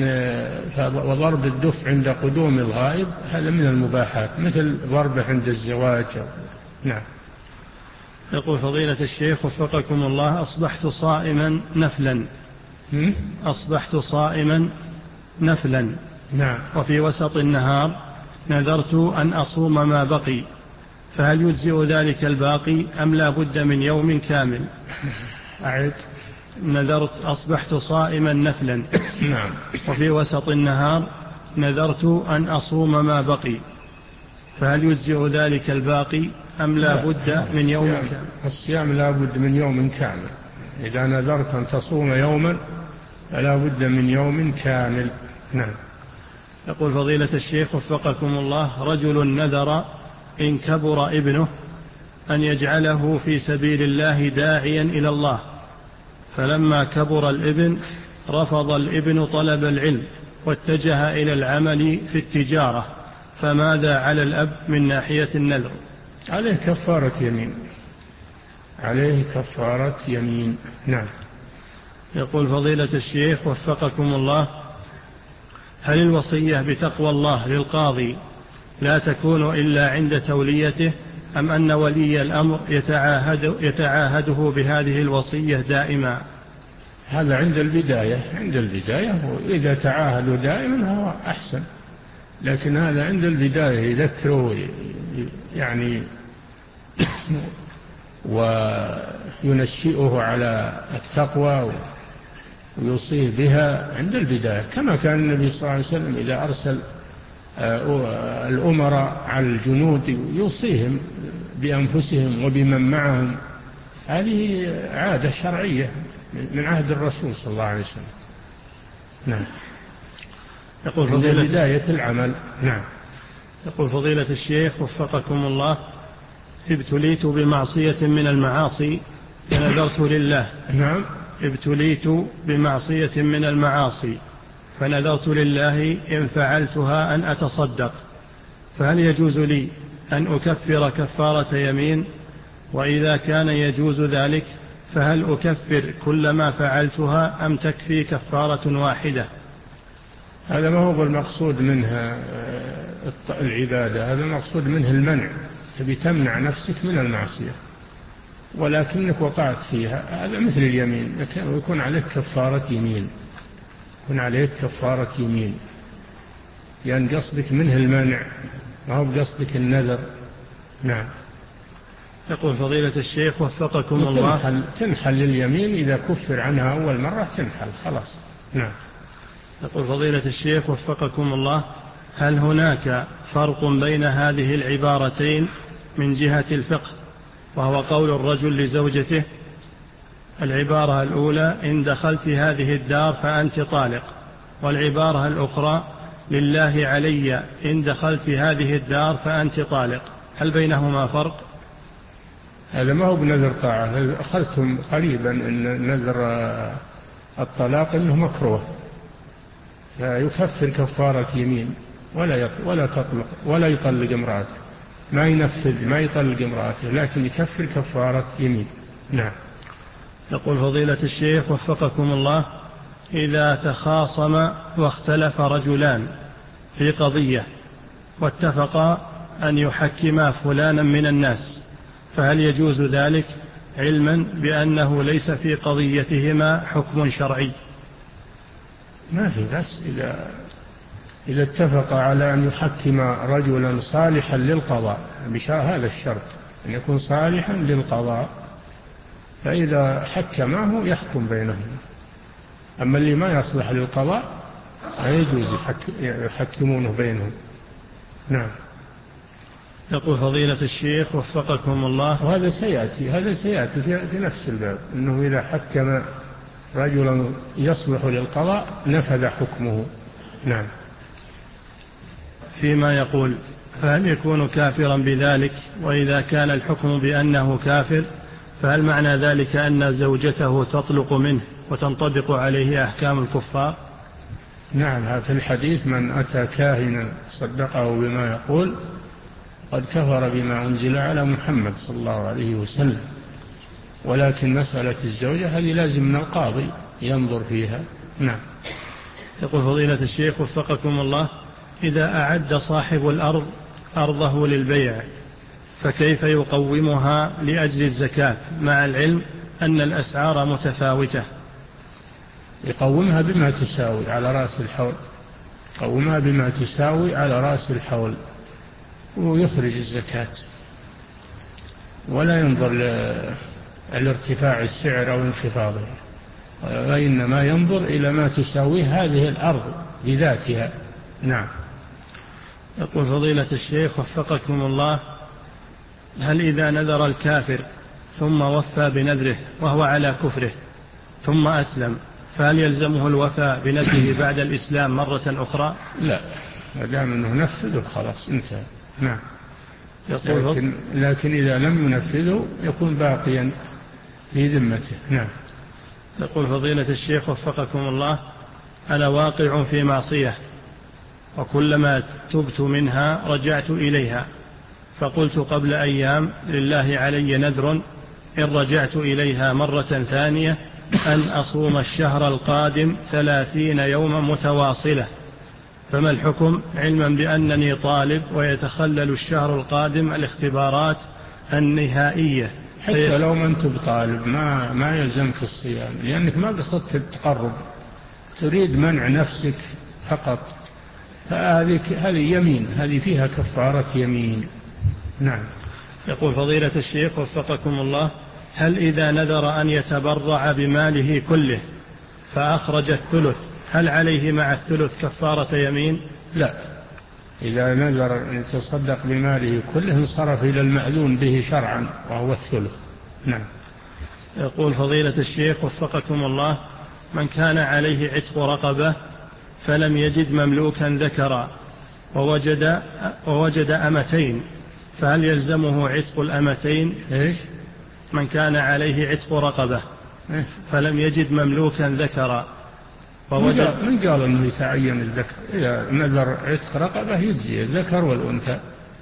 وضرب الدف عند قدوم الغائب هذا من المباحات، مثل ضربه عند الزواج. نعم. يقول فضيلة الشيخ وفقكم الله، أصبحت صائما نفلا أصبحت صائما نفلا نعم. وفي وسط النهار نذرت أن أصوم ما بقي، فهل يجزئ ذلك الباقي أم لا بد من يوم كامل؟ أعد. نذرت أصبحت صائما نفلا نعم. وفي وسط النهار نذرت أن أصوم ما بقي، فهل يجزئ ذلك الباقي أم لا بد من يوم كامل؟ الصيام لا بد من يوم كامل، إذا نذرت أن تصوم يوما فلا بد من يوم كامل. نعم. يقول فضيلة الشيخ وفقكم الله، رجل نذر إن كبر ابنه أن يجعله في سبيل الله داعيا إلى الله، فلما كبر الابن رفض الابن طلب العلم واتجه إلى العمل في التجارة، فماذا على الأب من ناحية النذر؟ عليه كفارة يمين، عليه كفارة يمين. نعم. يقول فضيلة الشيخ وفقكم الله، هل الوصية بتقوى الله للقاضي لا تكون إلا عند توليته، أم أن ولي الأمر يتعاهد يتعاهده بهذه الوصية دائما؟ هذا عند البداية، عند البداية وإذا تعاهدوا دائما هو أحسن، لكن هذا عند البداية يذكره يعني وينشئه على التقوى ويوصيه بها عند البداية، كما كان النبي صلى الله عليه وسلم إذا أرسل الأمراء على الجنود يوصيهم بأنفسهم وبمن معهم، هذه عادة شرعية من عهد الرسول صلى الله عليه وسلم. نعم. يقول عند بداية العمل. نعم. يقول فضيلة الشيخ وفقكم الله، ابتليت بمعصية من المعاصي فنذرت لله. نعم. ابتليت بمعصية من المعاصي فنذرت لله إن فعلتها أن أتصدق، فهل يجوز لي أن أكفر كفارة يمين؟ وإذا كان يجوز ذلك فهل أكفر كل ما فعلتها أم تكفي كفارة واحدة؟ هذا ما هو المقصود منها العبادة، هذا المقصود منه المنع، تبي تمنع نفسك من المعصية ولكنك وقعت فيها، هذا مثل اليمين، ويكون عليك كفارة يمين، يكون عليك كفارة يمين، لأن قصدك منه المنع ما هو بقصدك النذر. نعم. يقول فضيلة الشيخ وفقكم الله، تنحل, تنحل اليمين إذا كفر عنها أول مرة تنحل خلاص. نعم. يقول فضيلة الشيخ وفقكم الله، هل هناك فرق بين هذه العبارتين من جهة الفقه، وهو قول الرجل لزوجته العبارة الأولى إن دخلت هذه الدار فأنت طالق، والعبارة الأخرى لله علي إن دخلت هذه الدار فأنت طالق، هل بينهما فرق؟ هذا ما هو بنذر طاعة. أخذتم قريبا أن نذر الطلاق أنه مكروه، فيكفر كفارة يمين ولا ولا تطلق ولا يطلق امرأته، ما ينفذ ما يطلق امرأته، لكن يكفر كفارة يمين. نعم. يقول فضيلة الشيخ وفقكم الله إذا تخاصم واختلف رجلان في قضية واتفقا أن يحكما فلانا من الناس، فهل يجوز ذلك علما بأنه ليس في قضيتهما حكم شرعي؟ ما في بس إذا إذا اتفق على أن يحكم رجلا صالحا للقضاء، هذا الشرط أن يكون صالحا للقضاء، فإذا حكمه يحكم بينهم. أما اللي ما يصلح للقضاء لا يجوز يحكمونه بينهم. نعم. يقول فضيلة الشيخ وفقكم الله، وهذا سيأتي هذا سيأتي في نفس الباب، أنه إذا حكم رجلا يصلح للقضاء نفذ حكمه. نعم. فيما يقول فهل يكون كافرا بذلك؟ وإذا كان الحكم بأنه كافر فهل معنى ذلك أن زوجته تطلق منه وتنطبق عليه أحكام الكفار؟ نعم، في الحديث من أتى كاهنا صدقه بما يقول قد كفر بما أنزل على محمد صلى الله عليه وسلم. ولكن مسألة الزوجة هذه لازم من القاضي ينظر فيها. نعم. يقول فضيلة الشيخ وفقكم الله إذا أعد صاحب الأرض أرضه للبيع فكيف يقومها لأجل الزكاة مع العلم أن الأسعار متفاوتة؟ يقومها بما تساوي على رأس الحول، يقومها بما تساوي على رأس الحول ويخرج الزكاة، ولا ينظر لارتفاع السعر أو انخفاضه، وإنما ينظر إلى ما تساويه هذه الأرض بذاتها. نعم. يقول فضيلة الشيخ وفقكم الله هل إذا نذر الكافر ثم وفى بنذره وهو على كفره ثم أسلم فهل يلزمه الوفاء بنذره بعد الإسلام مرة أخرى؟ لا، ما دام أنه نفذه خلاص انتهى. نعم. لكن, لكن إذا لم ينفذه يكون باقيا في ذمته. نعم. يقول فضيلة الشيخ وفقكم الله أنا واقع في معصية وكلما تبت منها رجعت إليها، فقلت قبل أيام لله علي نذر إن رجعت إليها مرة ثانية أن أصوم الشهر القادم ثلاثين يوما متواصلة، فما الحكم علما بأنني طالب ويتخلل الشهر القادم الاختبارات النهائية؟ حتى لو ما أنت بطالب ما, ما يلزمك الصيام، لأنك ما قصدت التقرب، تريد منع نفسك فقط، فهذه هذه يمين، هذه فيها كفارة يمين. نعم. يقول فضيلة الشيخ وفقكم الله هل إذا نذر أن يتبرع بماله كله فأخرج الثلث هل عليه مع الثلث كفارة يمين؟ لا، إذا نذر أن يتصدق بماله كله انصرف إلى المأذون به شرعا وهو الثلث. نعم. يقول فضيلة الشيخ وفقكم الله من كان عليه عتق رقبة فلم يجد مملوكا ذكرا ووجد, ووجد أمتين فهل يلزمه عتق الأمتين؟ إيش؟ من كان عليه عتق رقبة إيه؟ فلم يجد مملوكا ذكرا ووجد من قال أنه يتعين الذكر؟ إذا نذر عتق رقبة يجزي الذكر والأنثى،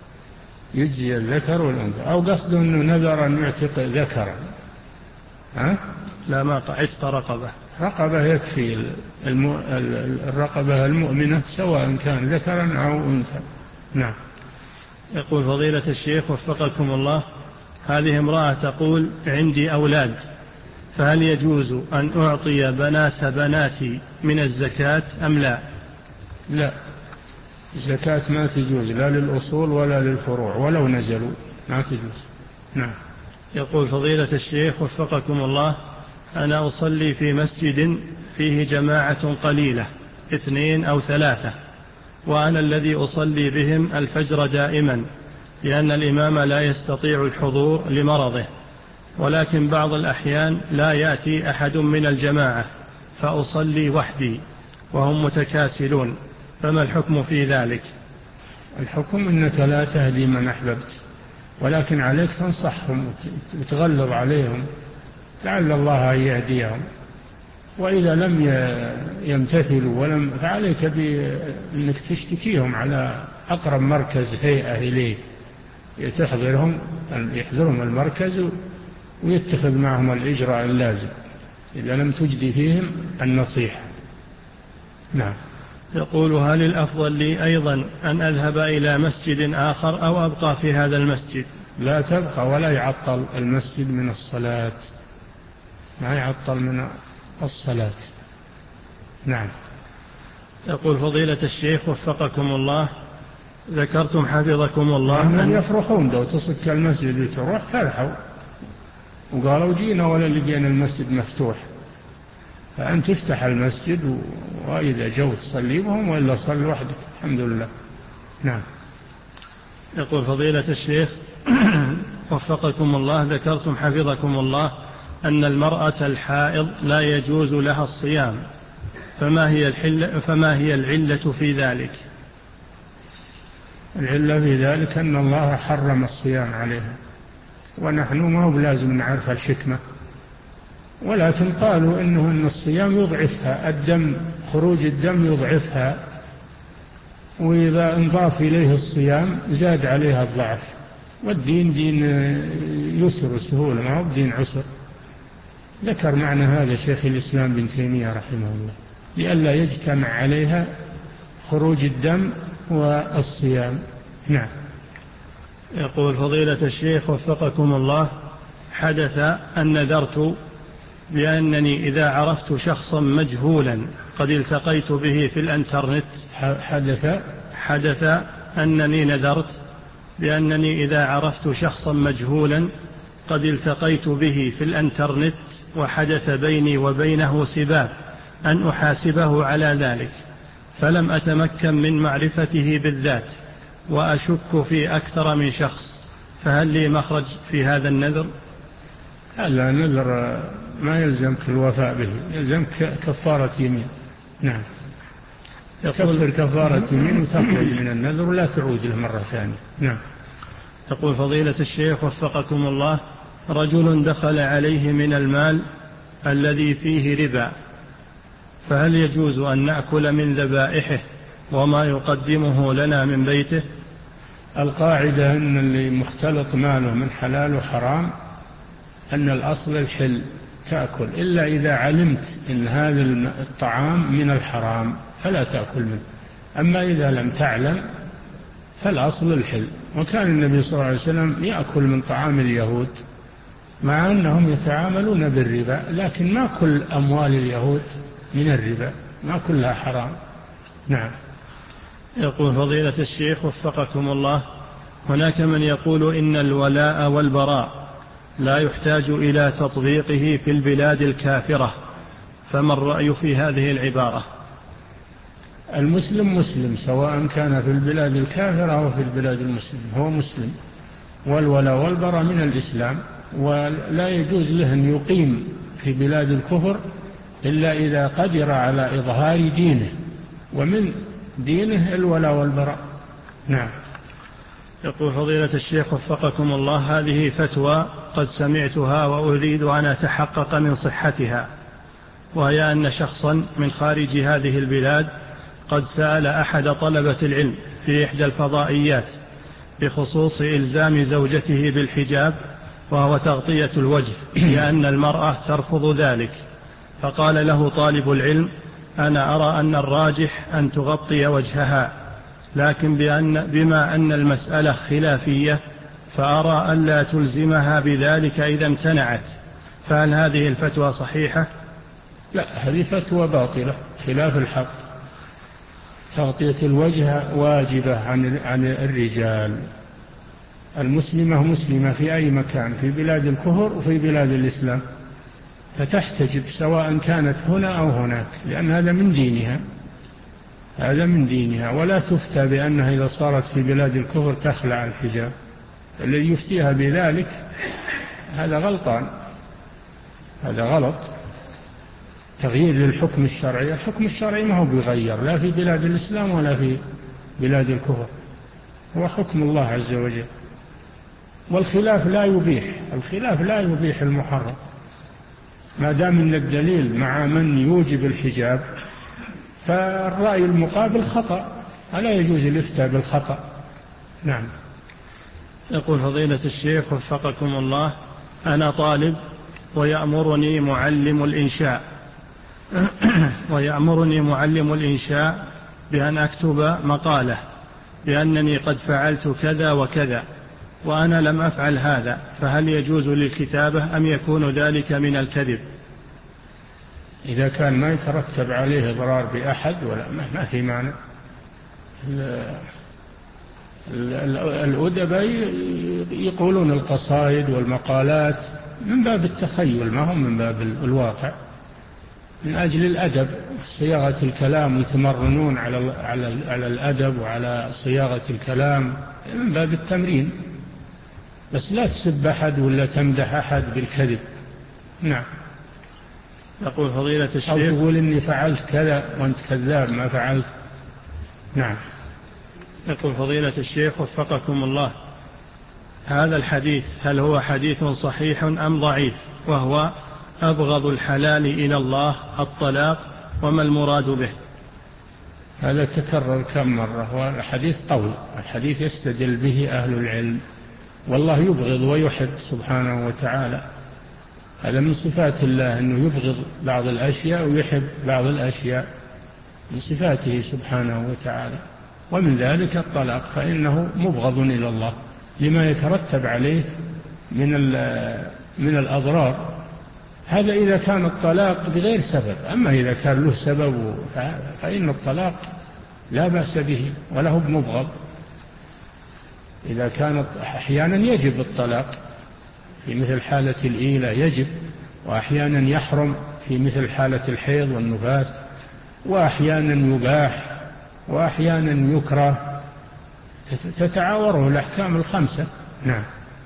يجزي الذكر والأنثى، أو قصده أنه نذر أن يعتق ذكرا. ها؟ لا، ما عتق رقبة. رقبة يكفي الم... الرقبة المؤمنة سواء كان ذكرا أو أنثى. نعم. يقول فضيلة الشيخ وفقكم الله هذه امرأة تقول عندي أولاد فهل يجوز أن أعطي بنات بناتي من الزكاة أم لا؟ لا، الزكاة ما تجوز لا للأصول ولا للفروع ولو نزلوا ما تجوز. نعم. يقول فضيلة الشيخ وفقكم الله أنا أصلي في مسجد فيه جماعة قليلة اثنين أو ثلاثة وأنا الذي أصلي بهم الفجر دائما، لأن الإمام لا يستطيع الحضور لمرضه، ولكن بعض الأحيان لا يأتي أحد من الجماعة فأصلي وحدي وهم متكاسلون، فما الحكم في ذلك؟ الحكم أنك لا تهدي من أحببت، ولكن عليك تنصحهم وتغلظ عليهم لعل الله يهديهم، وإذا لم يمتثلوا ولم فعليك بأنك تشتكيهم على أقرب مركز هيئة إليه تحضرهم يحضرهم المركز ويتخذ معهم الإجراء اللازم إذا لم تجدي فيهم النصيحة. نعم. يقول: هل الأفضل لي أيضا أن أذهب إلى مسجد آخر أو أبقى في هذا المسجد؟ لا تبقى، ولا يعطل المسجد من الصلاة، ما يعطل من الصلاة. نعم. يقول: فضيلة الشيخ وفقكم الله، ذكرتم حفظكم الله أنهم يفرحون لو تصك المسجد وتروح فرحوا وقالوا جينا ولا لقينا المسجد مفتوح، فأن تفتح المسجد وإذا جو تصلي بهم وإلا صل وحدك الحمد لله. نعم. يقول: فضيلة الشيخ وفقكم الله، ذكرتم حفظكم الله أن المرأة الحائض لا يجوز لها الصيام، فما هي الحل فما هي العلة في ذلك؟ العلة في ذلك أن الله حرم الصيام عليها، ونحن ما هو لازم نعرف الحكمة، ولكن قالوا إنه أن الصيام يضعفها، الدم خروج الدم يضعفها، وإذا انضاف إليه الصيام زاد عليها الضعف، والدين دين يسر وسهولة ما هو دين عسر. ذكر معنى هذا شيخ الإسلام بن تيمية رحمه الله لئلا يجتمع عليها خروج الدم والصيام. نعم. يقول: فضيلة الشيخ وفقكم الله، حدث أن نذرت بأنني إذا عرفت شخصا مجهولا قد التقيت به في الانترنت حدث حدث أنني نذرت بأنني إذا عرفت شخصا مجهولا قد التقيت به في الانترنت وحدث بيني وبينه سباب أن أحاسبه على ذلك، فلم أتمكن من معرفته بالذات وأشك في أكثر من شخص، فهل لي مخرج في هذا النذر؟ هذا النذر ما يلزمك الوفاء به، يلزمك كفارة يمين. نعم. يكفر كفارة يمين وتخرج من النذر ولا تعود له مرة ثانية. نعم. يقول: فضيلة الشيخ وفقكم الله، رجل دخل عليه من المال الذي فيه ربا، فهل يجوز أن نأكل من ذبائحه وما يقدمه لنا من بيته؟ القاعدة أن اللي مختلط ماله من حلال وحرام أن الأصل الحل تأكل، إلا إذا علمت أن هذا الطعام من الحرام فلا تأكل منه، أما إذا لم تعلم فالأصل الحل. وكان النبي صلى الله عليه وسلم يأكل من طعام اليهود مع أنهم يتعاملون بالربا، لكن ما كل أموال اليهود من الربا، ما كلها حرام. نعم. يقول: فضيلة الشيخ وفقكم الله، هناك من يقول إن الولاء والبراء لا يحتاج إلى تطبيقه في البلاد الكافرة، فما الرأي في هذه العبارة؟ المسلم مسلم سواء كان في البلاد الكافرة أو في البلاد المسلم، هو مسلم، والولاء والبراء من الإسلام، ولا يجوز له أن يقيم في بلاد الكفر إلا إذا قدر على إظهار دينه، ومن دينه الولاء والبراء. نعم. يقول: فضيلة الشيخ وفقكم الله، هذه فتوى قد سمعتها وأريد أن أتحقق من صحتها، وهي أن شخصا من خارج هذه البلاد قد سأل أحد طلبة العلم في إحدى الفضائيات بخصوص إلزام زوجته بالحجاب وهو تغطية الوجه، لأن المرأة ترفض ذلك، فقال له طالب العلم: أنا أرى أن الراجح أن تغطي وجهها، لكن بأن بما أن المسألة خلافية فأرى أن لا تلزمها بذلك إذا امتنعت، فهل هذه الفتوى صحيحة؟ لا، هذه فتوى باطلة خلاف الحق. تغطية الوجه واجبة عن عن الرجال. المسلمة مسلمة في أي مكان، في بلاد الكفر وفي بلاد الإسلام، فتحتجب سواء كانت هنا أو هناك، لأن هذا من دينها، هذا من دينها، ولا تفتى بأنها إذا صارت في بلاد الكفر تخلع الحجاب. الذي يفتيها بذلك هذا غلطان، هذا غلط. تغيير للحكم الشرعي، الحكم الشرعي ما هو بيغير لا في بلاد الإسلام ولا في بلاد الكفر، هو حكم الله عز وجل. والخلاف لا يبيح، الخلاف لا يبيح المحرم، ما دام ان الدليل مع من يوجب الحجاب، فالرأي المقابل خطأ، فلا يجوز الافتاء بالخطأ. نعم. يقول فضيلة الشيخ وفقكم الله: أنا طالب ويأمرني معلم الإنشاء ويأمرني معلم الإنشاء بأن أكتب مقالة بأنني قد فعلت كذا وكذا وأنا لم أفعل هذا، فهل يجوز للكتابة أم يكون ذلك من الكذب؟ إذا كان ما يترتب عليه إضرار بأحد ولا ما في معنى. الأدباء يقولون القصائد والمقالات من باب التخيل، ما هم من باب الواقع، من أجل الأدب، صياغة الكلام، يتمرنون على على على الأدب وعلى صياغة الكلام من باب التمرين، بس لا تسب أحد ولا تمدح أحد بالكذب. نعم. يقول فضيلة الشيخ: أو تقول إني فعلت كذا وأنت كذاب ما فعلت. نعم. يقول فضيلة الشيخ وفقكم الله: هذا الحديث هل هو حديث صحيح أم ضعيف؟ وهو أبغض الحلال إلى الله الطلاق، وما المراد به؟ هذا تكرر كم مرة، والحديث قوي، الحديث يستدل به أهل العلم، والله يبغض ويحب سبحانه وتعالى. هذا من صفات الله أنه يبغض بعض الأشياء ويحب بعض الأشياء، من صفاته سبحانه وتعالى. ومن ذلك الطلاق، فإنه مبغض إلى الله لما يترتب عليه من من الأضرار. هذا إذا كان الطلاق بغير سبب، أما إذا كان له سبب فإن الطلاق لا بأس به وله مبغض. إذا كانت أحيانا يجب الطلاق في مثل حالة الإيلة يجب، وأحيانا يحرم في مثل حالة الحيض والنفاس، وأحيانا يباح، وأحيانا يكره، تتعاوره الأحكام الخمسة. نعم.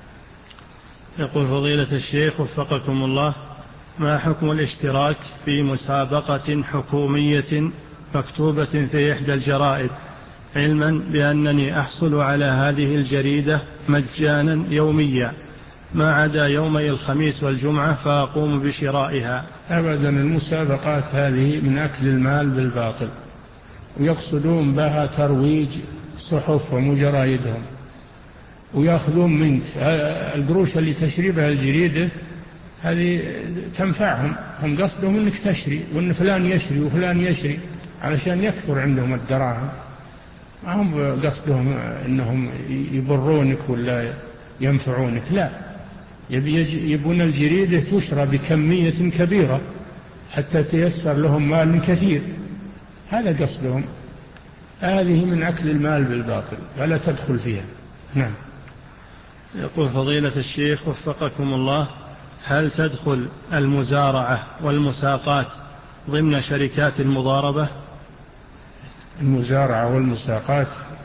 يقول فضيلة الشيخ وفقكم الله: ما حكم الاشتراك في مسابقة حكومية مكتوبة في إحدى الجرائد، علما بأنني أحصل على هذه الجريدة مجانا يوميا ما عدا يومي الخميس والجمعة فأقوم بشرائها؟ أبدا، المسابقات هذه من أكل المال بالباطل، ويقصدون بها ترويج صحفهم وجرائدهم، ويأخذون منك القروش اللي تشري بها الجريدة هذه تنفعهم، هم قصدهم أنك تشري وأن فلان يشري وفلان يشري علشان يكثر عندهم الدراهم، ما هم قصدهم أنهم يبرونك ولا ينفعونك، لا، يبون الجريدة تشرى بكمية كبيرة حتى تيسر لهم مال كثير، هذا قصدهم. هذه من أكل المال بالباطل ولا تدخل فيها. نعم. يقول فضيلة الشيخ وفقكم الله: هل تدخل المزارعة والمساقات ضمن شركات المضاربة؟ المزارعة والمساقات،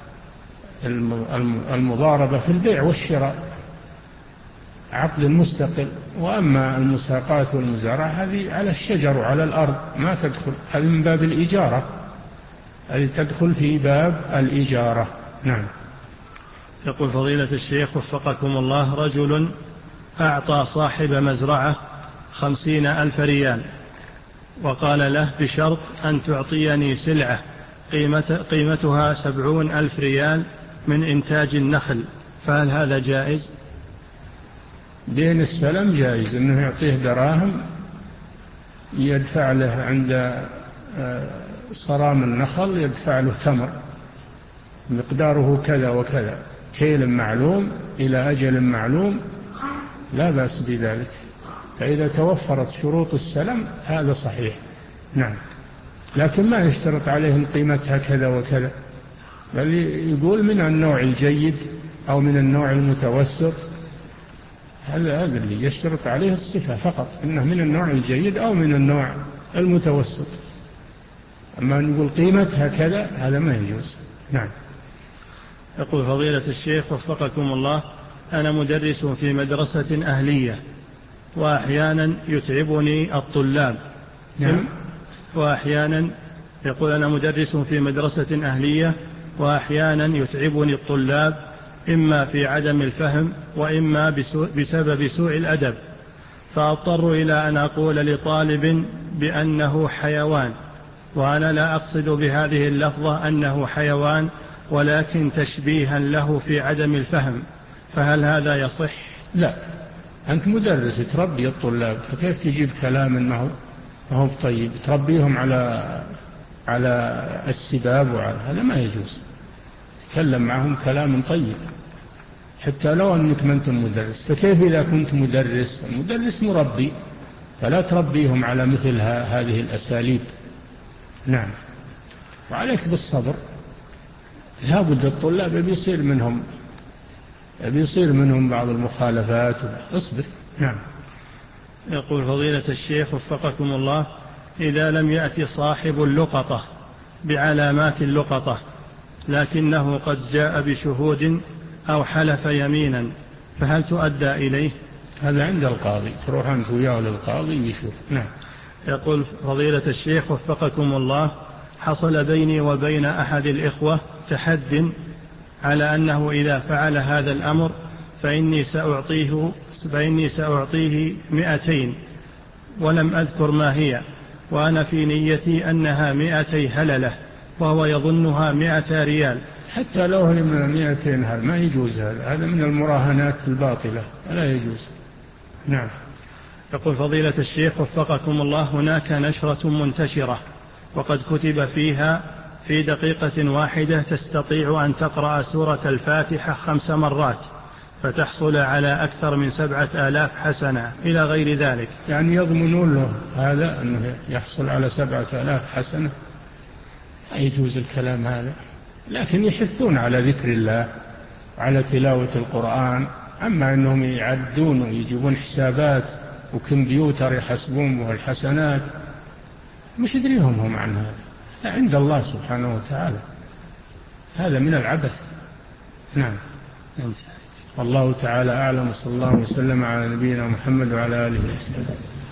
المضاربة في البيع والشراء عقد مستقل، وأما المساقات والمزارعة هذه على الشجر وعلى الأرض ما تدخل، هذه من باب الإجارة، هذه تدخل في باب الإجارة. نعم. يقول فضيلة الشيخ وفقكم الله: رجل أعطى صاحب مزرعة خمسين ألف ريال وقال له بشرط أن تعطيني سلعة قيمة قيمتها سبعون ألف ريال من إنتاج النخل، فهل هذا جائز؟ دين السلام جائز، أنه يعطيه دراهم يدفع له عند صرام النخل، يدفع له تمر مقداره كذا وكذا، كيل معلوم إلى أجل معلوم، لا بأس بذلك، فإذا توفرت شروط السلم هذا صحيح. نعم. لكن ما يشترط عليهم قيمتها كذا وكذا، بل يقول من النوع الجيد أو من النوع المتوسط، هذا هذا اللي يشترط عليه الصفة فقط، إنه من النوع الجيد أو من النوع المتوسط، أما نقول قيمتها كذا هذا ما يجوز. نعم. يقول فضيلة الشيخ وفقكم الله: أنا مدرس في مدرسة أهلية وأحيانا يتعبني الطلاب. نعم. وأحيانا يقول أنا مدرس في مدرسة أهلية وأحيانا يتعبني الطلاب إما في عدم الفهم وإما بسبب سوء الأدب، فأضطر إلى أن أقول لطالب بأنه حيوان، وأنا لا أقصد بهذه اللفظة أنه حيوان ولكن تشبيها له في عدم الفهم، فهل هذا يصح؟ لا، أنت مدرس تربي الطلاب، فكيف تجيب كلام ما هو طيب تربيهم على على السباب وعلى هذا؟ ما يجوز. تكلم معهم كلام طيب حتى لو أنك ما أنت مدرس. فكيف إذا كنت مدرس؟ المدرس مربي، فلا تربيهم على مثل هذه الأساليب. نعم. وعليك بالصبر، لابد الطلاب بيصير منهم بيصير منهم بعض المخالفات، اصبر. نعم. يقول فضيلة الشيخ وفقكم الله: إذا لم يأتي صاحب اللقطة بعلامات اللقطة لكنه قد جاء بشهود أو حلف يمينا، فهل تؤدى إليه؟ هذا عند القاضي، تروح أنت وياه للقاضي يشوف. نعم. يقول فضيلة الشيخ وفقكم الله: حصل بيني وبين أحد الإخوة تحد على أنه إذا فعل هذا الأمر فإني سأعطيه فإني سأعطيه مئتين، ولم أذكر ما هي، وأنا في نيتي أنها مئتي هللة وهو يظنها مئة ريال. حتى لو هي من مئتين هذا ما يجوز، هذا هذا من المراهنات الباطلة، لا يجوز. نعم. يقول فضيلة الشيخ وفقكم الله: هناك نشرة منتشرة وقد كتب فيها: في دقيقة واحدة تستطيع أن تقرأ سورة الفاتحة خمس مرات فتحصل على أكثر من سبعة آلاف حسنة إلى غير ذلك. يعني يضمنون له هذا أنه يحصل على سبعة آلاف حسنة؟ لا يجوز الكلام هذا، لكن يحثون على ذكر الله وعلى تلاوة القرآن. أما أنهم يعدون ويجيبون حسابات وكمبيوتر يحسبون به الحسنات، مش يدريهم هم عن هذا، عند الله سبحانه وتعالى، هذا من العبث. نعم. والله تعالى أعلم، صلى الله وسلم على نبينا محمد وعلى آله وسلم.